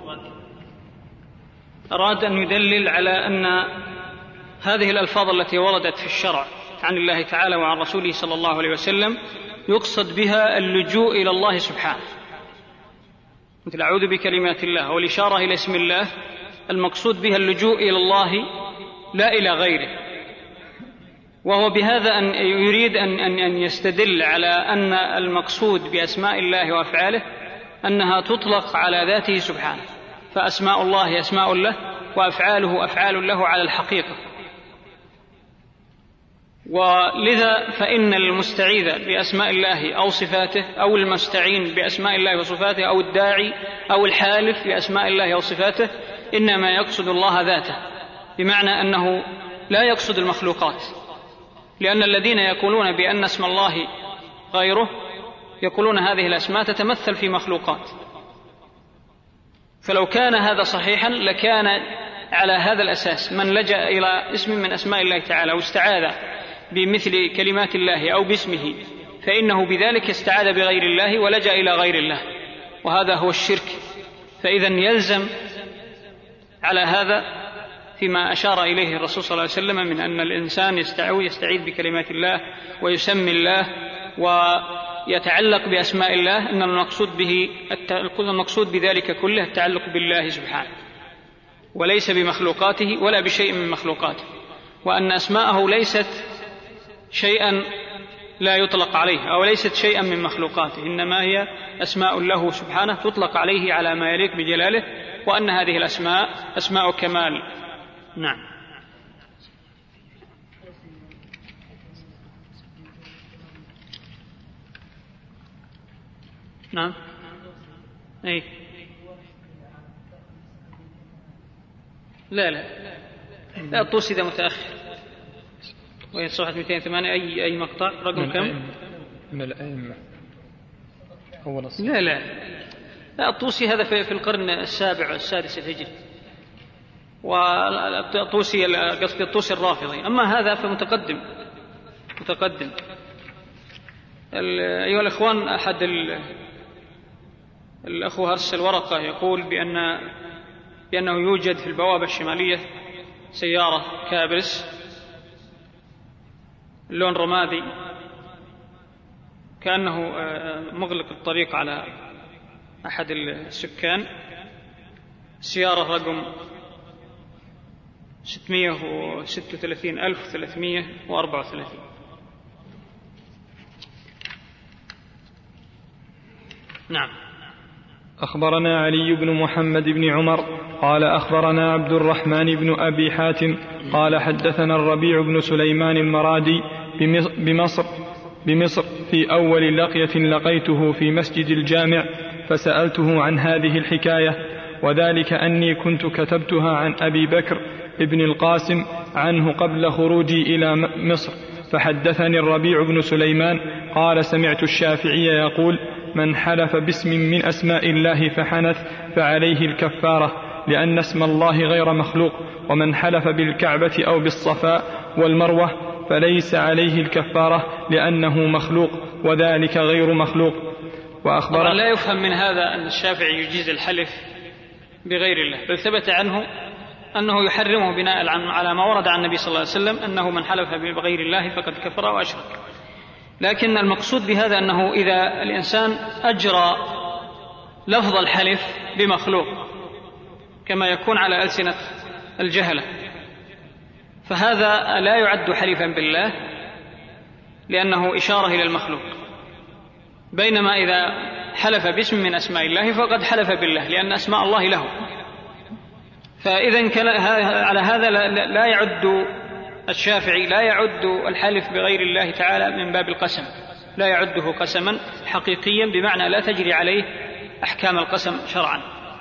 أراد أن يدلل على أن هذه الألفاظ التي وردت في الشرع عن الله تعالى وعن رسوله صلى الله عليه وسلم يقصد بها اللجوء إلى الله سبحانه، مثل أعوذ بكلمات الله، والإشارة إلى اسم الله المقصود بها اللجوء إلى الله لا إلى غيره. وهو بهذا أن يريد أن, أن, أن يستدل على أن المقصود بأسماء الله وأفعاله أنها تطلق على ذاته سبحانه، فأسماء الله أسماء له وأفعاله أفعال له على الحقيقة. ولذا فإن المستعيذ بأسماء الله أو صفاته أو المستعين بأسماء الله وصفاته أو الداعي أو الحالف بأسماء الله أو صفاته إنما يقصد الله ذاته، بمعنى أنه لا يقصد المخلوقات، لأن الذين يقولون بأن اسم الله غيره يقولون هذه الأسماء تتمثل في مخلوقات. فلو كان هذا صحيحا لكان على هذا الأساس من لجأ إلى اسم من أسماء الله تعالى واستعاذ بمثل كلمات الله أو باسمه فإنه بذلك استعاذ بغير الله ولجأ إلى غير الله، وهذا هو الشرك. فإذا يلزم على هذا فيما أشار إليه الرسول صلى الله عليه وسلم من أن الإنسان يستعيذ بكلمات الله ويسمي الله ويتعلق بأسماء الله، أن المقصود به المقصود بذلك كله التعلق بالله سبحانه وليس بمخلوقاته ولا بشيء من مخلوقاته، وأن أسماءه ليست شيئا لا يطلق عليه أو ليست شيئا من مخلوقاته، إنما هي أسماء له سبحانه تطلق عليه على ما يليق بجلاله، وأن هذه الأسماء أسماء كمال. نعم. نعم. أي لا لا لا الطوسي ده متأخر، وين صفحة مئتين وثمانية أي أي مقطع رقم كم؟ من الأئمة أول لا لا لا الطوسي هذا في القرن السابع والسادس الهجري، والطوسي قصدي الطوسي الرافضي، أما هذا فمتقدم متقدم. أيها الإخوان، أحد الأخوة أرسل ورقة يقول بأن بأنه يوجد في البوابة الشمالية سيارة كابرس اللون رمادي كأنه مغلق الطريق على أحد السكان، سيارة رقم ستمائة وستة وثلاثين ألف وثلاثمائة وأربعة وثلاثين. نعم. أخبرنا علي بن محمد بن عمر قال أخبرنا عبد الرحمن بن أبي حاتم قال حدثنا الربيع بن سليمان المرادي بمصر بمصر في أول لقية لقيته في مسجد الجامع فسألته عن هذه الحكاية، وذلك أني كنت كتبتها عن أبي بكر ابن القاسم عنه قبل خروجي إلى مصر، فحدثني الربيع بن سليمان قال سمعت الشافعي يقول من حلف باسم من أسماء الله فحنث فعليه الكفارة لأن اسم الله غير مخلوق، ومن حلف بالكعبة أو بالصفاء والمروة فليس عليه الكفارة لأنه مخلوق وذلك غير مخلوق. وأخبر لا يفهم من هذا أن الشافعي يجيز الحلف بغير الله، بل ثبت عنه أنه يحرمه بناء على ما ورد عن النبي صلى الله عليه وسلم أنه من حلف بغير الله فقد كفر وأشرك. لكن المقصود بهذا أنه إذا الإنسان أجرى لفظ الحلف بمخلوق كما يكون على ألسنة الجهلة فهذا لا يعد حلفا بالله لأنه إشارة إلى المخلوق، بينما إذا حلف باسم من أسماء الله فقد حلف بالله لأن أسماء الله له. فإذا كان على هذا لا يعد الشافعي لا يعد الحلف بغير الله تعالى من باب القسم، لا يعده قسما حقيقيا بمعنى لا تجري عليه أحكام القسم شرعا،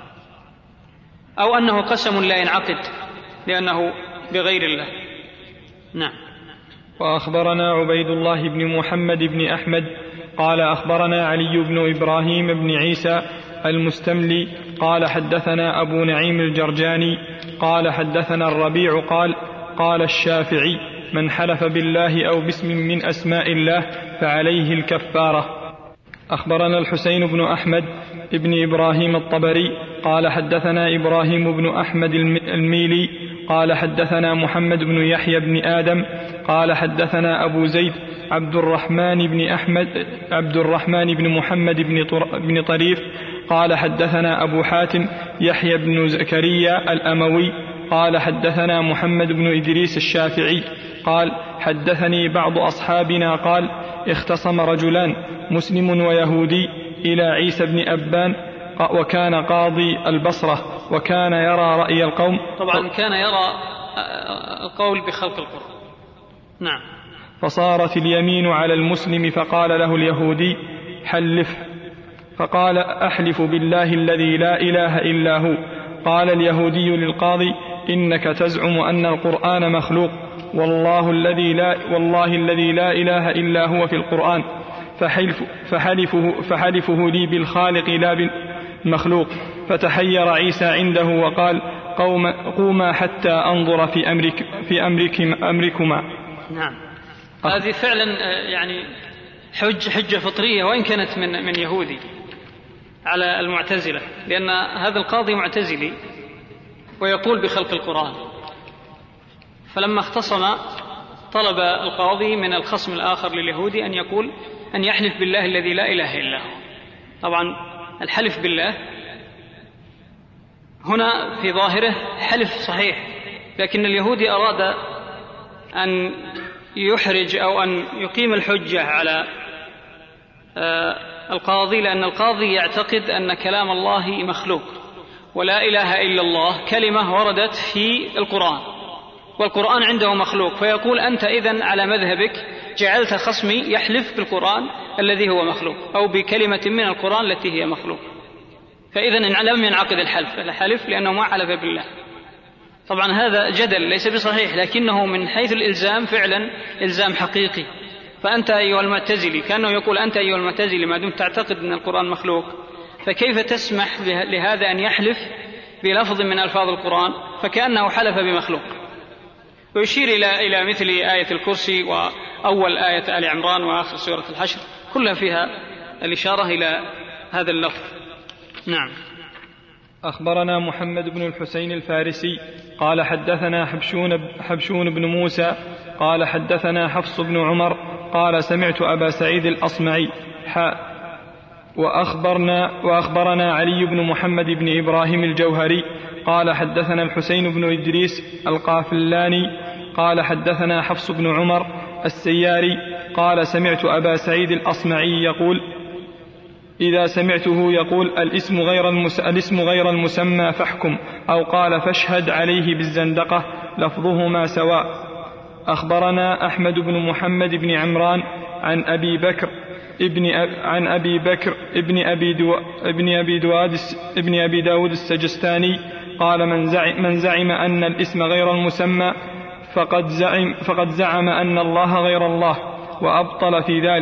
أو أنه قسم لا ينعقد لأنه بغير الله. نعم. وأخبرنا عبيد الله بن محمد بن أحمد قال أخبرنا علي بن إبراهيم بن عيسى المستملي قال حدثنا أبو نعيم الجرجاني قال حدثنا الربيع قال قال الشافعي من حلف بالله أو باسم من أسماء الله فعليه الكفارة. أخبرنا الحسين بن أحمد بن إبراهيم الطبري قال حدثنا إبراهيم بن أحمد الميلي قال حدثنا محمد بن يحيى بن آدم قال حدثنا أبو زيد عبد الرحمن بن أحمد عبد الرحمن بن محمد بن طريف قال حدثنا أبو حاتم يحيى بن زكريا الأموي قال حدثنا محمد بن إدريس الشافعي قال حدثني بعض أصحابنا قال اختصم رجلان مسلم ويهودي إلى عيسى بن أبان وكان قاضي البصرة وكان يرى رأي القوم. طبعا كان يرى القول بخلق القرآن. نعم. فصارت اليمين على المسلم فقال له اليهودي حلف، فقال أحلف بالله الذي لا إله إلا هو. قال اليهودي للقاضي إنك تزعم أن القرآن مخلوق والله الذي لا, والله الذي لا إله إلا هو في القرآن، فحلف فحلفه, فحلفه لي بالخالق لا بالمخلوق. فتحير عيسى عنده وقال قوم قوما حتى أنظر في, أمرك في أمرك أمركما. نعم. هذه فعلا يعني حج حجة فطرية وإن كانت من, من يهودي على المعتزلة، لأن هذا القاضي معتزلي ويقول بخلق القرآن، فلما اختصم طلب القاضي من الخصم الآخر لليهودي أن يقول أن يحلف بالله الذي لا إله إلا هو. طبعا الحلف بالله هنا في ظاهره حلف صحيح، لكن اليهودي أراد أن يحرج أو أن يقيم الحجة على القاضي، لأن القاضي يعتقد أن كلام الله مخلوق، ولا إله إلا الله كلمة وردت في القرآن والقرآن عنده مخلوق، فيقول أنت إذن على مذهبك جعلت خصمي يحلف بالقرآن الذي هو مخلوق أو بكلمة من القرآن التي هي مخلوق، فإذن لم ينعقد الحلف الحلف لأنه ما حلف بالله. طبعا هذا جدل ليس بصحيح، لكنه من حيث الإلزام فعلا إلزام حقيقي. فأنت أيها المعتزلي كأنه يقول أنت أيها المعتزلي ما دمت تعتقد أن القرآن مخلوق فكيف تسمح لهذا أن يحلف بلفظ من ألفاظ القرآن فكأنه حلف بمخلوق. ويشير إلى إلى مثل آية الكرسي وأول آية آل عمران وآخر سورة الحشر كلها فيها الإشارة إلى هذا اللفظ. نعم. أخبرنا محمد بن الحسين الفارسي قال حدثنا حبشون, حبشون بن موسى قال حدثنا حفص بن عمر قال سمعت أبا سعيد الأصمعي حاء وأخبرنا, وأخبرنا علي بن محمد بن إبراهيم الجوهري قال حدثنا الحسين بن إدريس القافلاني قال حدثنا حفص بن عمر السياري قال سمعت أبا سعيد الأصمعي يقول إذا سمعته يقول الاسم غير, المس... الاسم غير المسمى فاحكم، أو قال فاشهد عليه بالزندقة، لفظهما سواء. أخبرنا أحمد بن محمد بن عمران عن أبي بكر ابن أب... عن أبي بكر ابن أبي, دو... ابن أبي, دواد... ابن أبي داود السجستاني قال من زعم... من زعم أن الاسم غير المسمى فقد زعم, فقد زعم أن الله غير الله وأبطل في ذلك،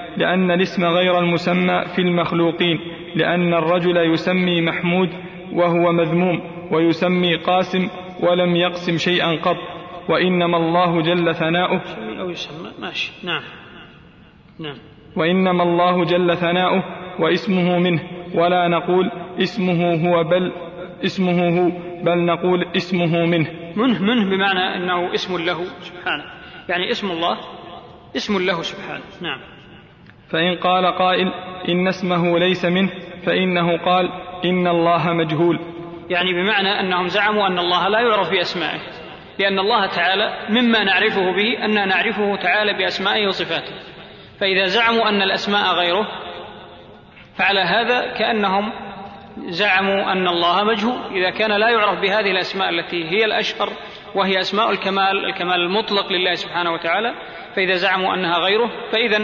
لأن الاسم غير المسمى في المخلوقين، لأن الرجل يسمي محمود وهو مذموم، ويسمي قاسم ولم يقسم شيئا قط، وإنما الله جل ثناؤه أو يسمى ماشي. نعم نعم وإنما الله جل ثناؤه واسمه منه، ولا نقول اسمه هو بل اسمه هو بل نقول اسمه منه. منه منه بمعنى أنه اسم له سبحانه، يعني اسم الله اسم له سبحانه. نعم. فإن قال قائل إن اسمه ليس منه فإنه قال إن الله مجهول، يعني بمعنى أنهم زعموا أن الله لا يعرف بأسمائه، لأن الله تعالى مما نعرفه به أننا نعرفه تعالى بأسمائه وصفاته، فإذا زعموا أن الأسماء غيره فعلى هذا كأنهم زعموا أن الله مجهول، إذا كان لا يعرف بهذه الأسماء التي هي الأشهر وهي أسماء الكمال، الكمال المطلق لله سبحانه وتعالى، فإذا زعموا أنها غيره فإذا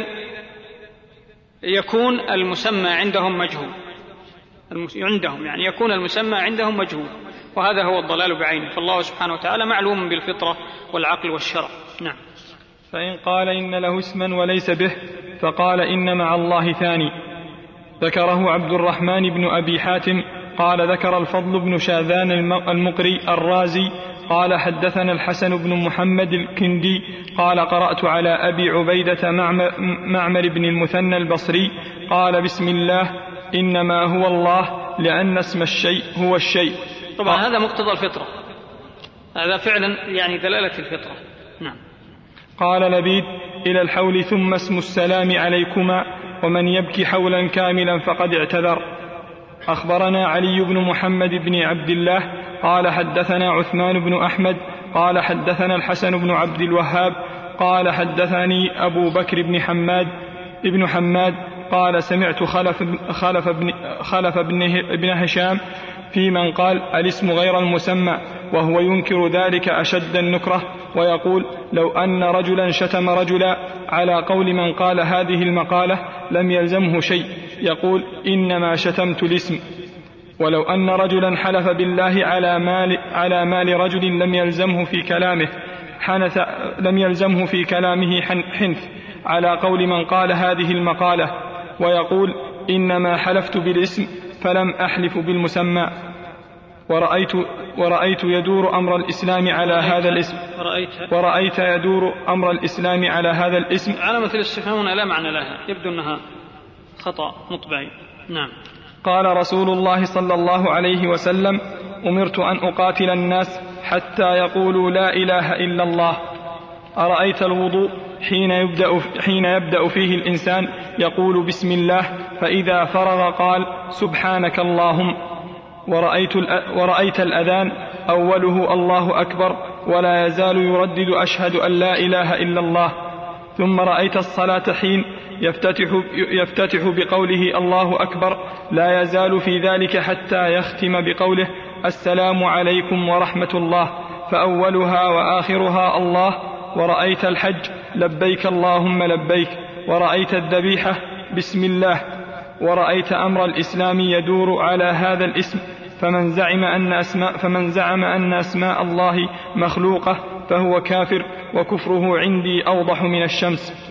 يكون المسمى عندهم مجهول، عندهم يعني يكون المسمى عندهم مجهول، وهذا هو الضلال بعينه، فالله سبحانه وتعالى معلوم بالفطرة والعقل والشرع. نعم. فإن قال إن له اسما وليس به فقال إن مع الله ثاني. ذكره عبد الرحمن بن أبي حاتم قال ذكر الفضل بن شاذان المقري الرازي قال حدثنا الحسن بن محمد الكندي قال قرأت على أبي عبيدة معمر بن المثنى البصري قال بسم الله إنما هو الله لأن اسم الشيء هو الشيء. طبعا هذا مقتضى الفطرة، هذا فعلا يعني دلالة الفطرة. نعم. قال لبيد إلى الحول ثم اسم السلام عليكما، ومن يبكي حولا كاملا فقد اعتذر. أخبرنا علي بن محمد بن عبد الله قال حدثنا عثمان بن أحمد قال حدثنا الحسن بن عبد الوهاب قال حدثني أبو بكر بن حماد ابن حماد قال سمعت خلف, خلف, بن, خلف بن, بن هشام في من قال الاسم غير المسمى، وهو ينكر ذلك أشد النكرة، ويقول لو أن رجلا شتم رجلا على قول من قال هذه المقالة لم يلزمه شيء، يقول إنما شتمت الاسم. ولو أن رجلا حلف بالله على مال, على مال رجل لم يلزمه في كلامه حنث لم يلزمه في كلامه حنث على قول من قال هذه المقالة، ويقول إنما حلفت بالاسم فلم أحلف بالمسمى. ورأيت, ورأيت يدور أمر الإسلام على هذا الاسم ورأيت, ورأيت يدور أمر الإسلام على هذا الاسم. علامة الاستفهام لا معنى لها، يبدو أنها خطأ مطبعي. نعم. قال رسول الله صلى الله عليه وسلم أمرت أن أقاتل الناس حتى يقولوا لا إله إلا الله. أرأيت الوضوء حين يبدأ, حين يبدأ فيه الإنسان يقول بسم الله، فإذا فرغ قال سبحانك اللهم. ورأيت, ورأيت الأذان أوله الله أكبر ولا يزال يردد أشهد أن لا إله إلا الله. ثم رأيت الصلاة حين يفتتح, يفتتح بقوله الله أكبر لا يزال في ذلك حتى يختم بقوله السلام عليكم ورحمة الله، فأولها وآخرها الله. ورأيت الحج لبيك اللهم لبيك. ورأيت الذبيحة بسم الله. ورأيت أمر الإسلام يدور على هذا الاسم، فمن زعم أن أسماء, فمن زعم أن أسماء الله مخلوقة فهو كافر، وكفره عندي أوضح من الشمس.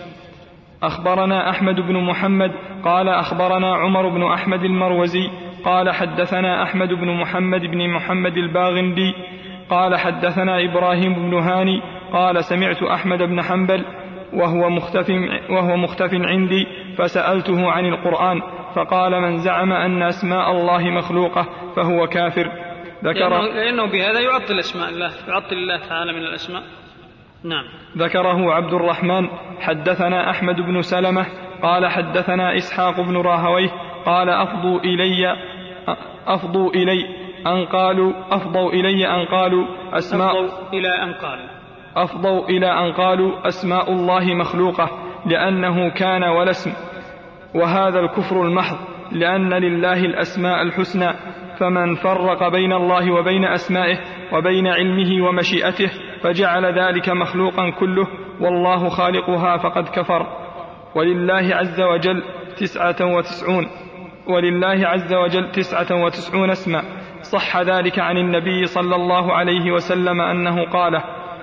أخبرنا أحمد بن محمد قال أخبرنا عمر بن أحمد المروزي قال حدثنا أحمد بن محمد بن محمد الباغندي قال حدثنا إبراهيم بن هاني قال سمعت أحمد بن حنبل وهو مختف, وهو مختف عندي، فسألته عن القرآن فقال من زعم أن أسماء الله مخلوقة فهو كافر. ذكر لأنه, لأنه بهذا يعطل اسماء الله، يعطل الله تعالى من الأسماء. نعم. ذكره عبد الرحمن حدثنا أحمد بن سلمة قال حدثنا إسحاق بن راهويه قال أفضوا إلي أفضوا إلي أن قالوا أفضوا إلي أن قالوا أسماء أفضوا إلى أن قالوا أفضوا إلى أن قالوا أسماء الله مخلوقة لأنه كان ولا اسم، وهذا الكفر المحض، لأن لله الأسماء الحسنى، فمن فرق بين الله وبين أسمائه وبين علمه ومشيئته فجعل ذلك مخلوقا كله والله خالقها فقد كفر. ولله عز وجل تسعة وتسعون ولله عز وجل تسعة وتسعون اسما، صح ذلك عن النبي صلى الله عليه وسلم أنه قال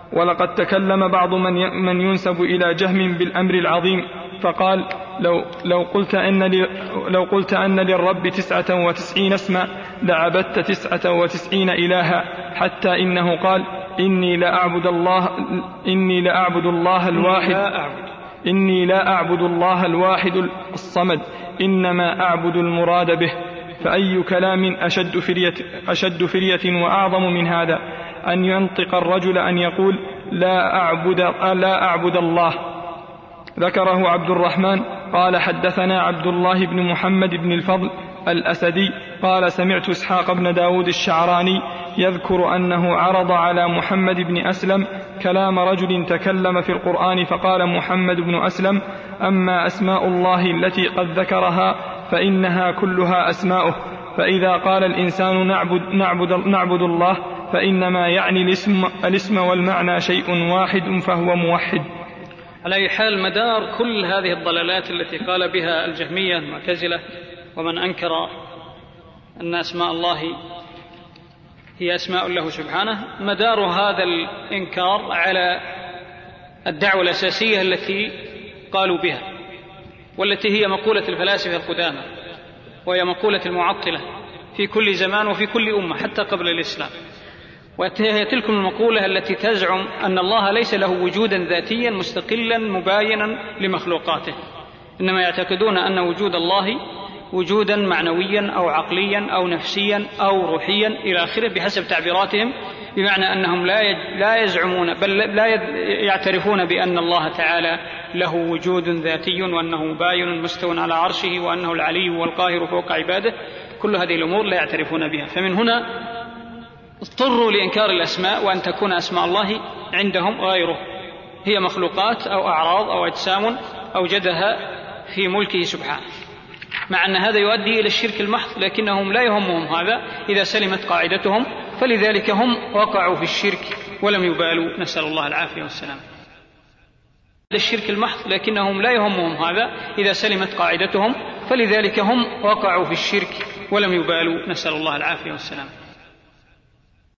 ولقد تكلم بعض من من ينسب إلى جهم بالأمر العظيم فقال لو, لو, قلت أن لو قلت أن للرب تسعة وتسعين اسما لعبدت تسعة وتسعين إلها، حتى إنه قال إني لا أعبد الله إني لا أعبد الله الواحد إني لا أعبد الله الواحد الصمد، إنما أعبد المراد به. فأي كلام أشد فرية, أشد فرية وأعظم من هذا أن ينطق الرجل أن يقول لا أعبد, لا أعبد الله. ذكره عبد الرحمن قال حدثنا عبد الله بن محمد بن الفضل الأسدي قال سمعت إسحاق بن داود الشعراني يذكر أنه عرض على محمد بن أسلم كلام رجل تكلم في القرآن فقال محمد بن أسلم أما أسماء الله التي قد ذكرها فإنها كلها أسماؤه، فإذا قال الإنسان نعبد, نعبد, نعبد الله فإنما يعني الاسم, الاسم والمعنى شيء واحد فهو موحد. على أي حال مدار كل هذه الضلالات التي قال بها الجهمية المعتزلة ومن أنكر أن أسماء الله هي أسماء له سبحانه، مدار هذا الإنكار على الدعوة الأساسية التي قالوا بها، والتي هي مقولة الفلاسفة القدامى، وهي مقولة المعطلة في كل زمان وفي كل أمة حتى قبل الإسلام. وهي تلك المقولة التي تزعم أن الله ليس له وجودا ذاتيا مستقلا مباينا لمخلوقاته، إنما يعتقدون أن وجود الله وجودا معنويا أو عقليا أو نفسيا أو روحيا إلى آخره بحسب تعبيراتهم، بمعنى أنهم لا يزعمون بل لا يعترفون بأن الله تعالى له وجود ذاتي وأنه مباين مستو على عرشه وأنه العلي والقاهر فوق عباده. كل هذه الأمور لا يعترفون بها، فمن هنا اضطروا لإنكار الأسماء وأن تكون أسماء الله عندهم غيره هي مخلوقات أو أعراض أو أجسام أوجدها في ملكه سبحانه، مع أن هذا يؤدي إلى الشرك المحض، لكنهم لا يهمهم هذا إذا سلمت قاعدتهم، فلذلك هم وقعوا في الشرك ولم يبالوا، نسأل الله العافية والسلام. الشرك المحض، لكنهم لا يهمهم هذا إذا سلمت قاعدتهم، فلذلك هم وقعوا في الشرك ولم يبالوا، نسأل الله العافية والسلام.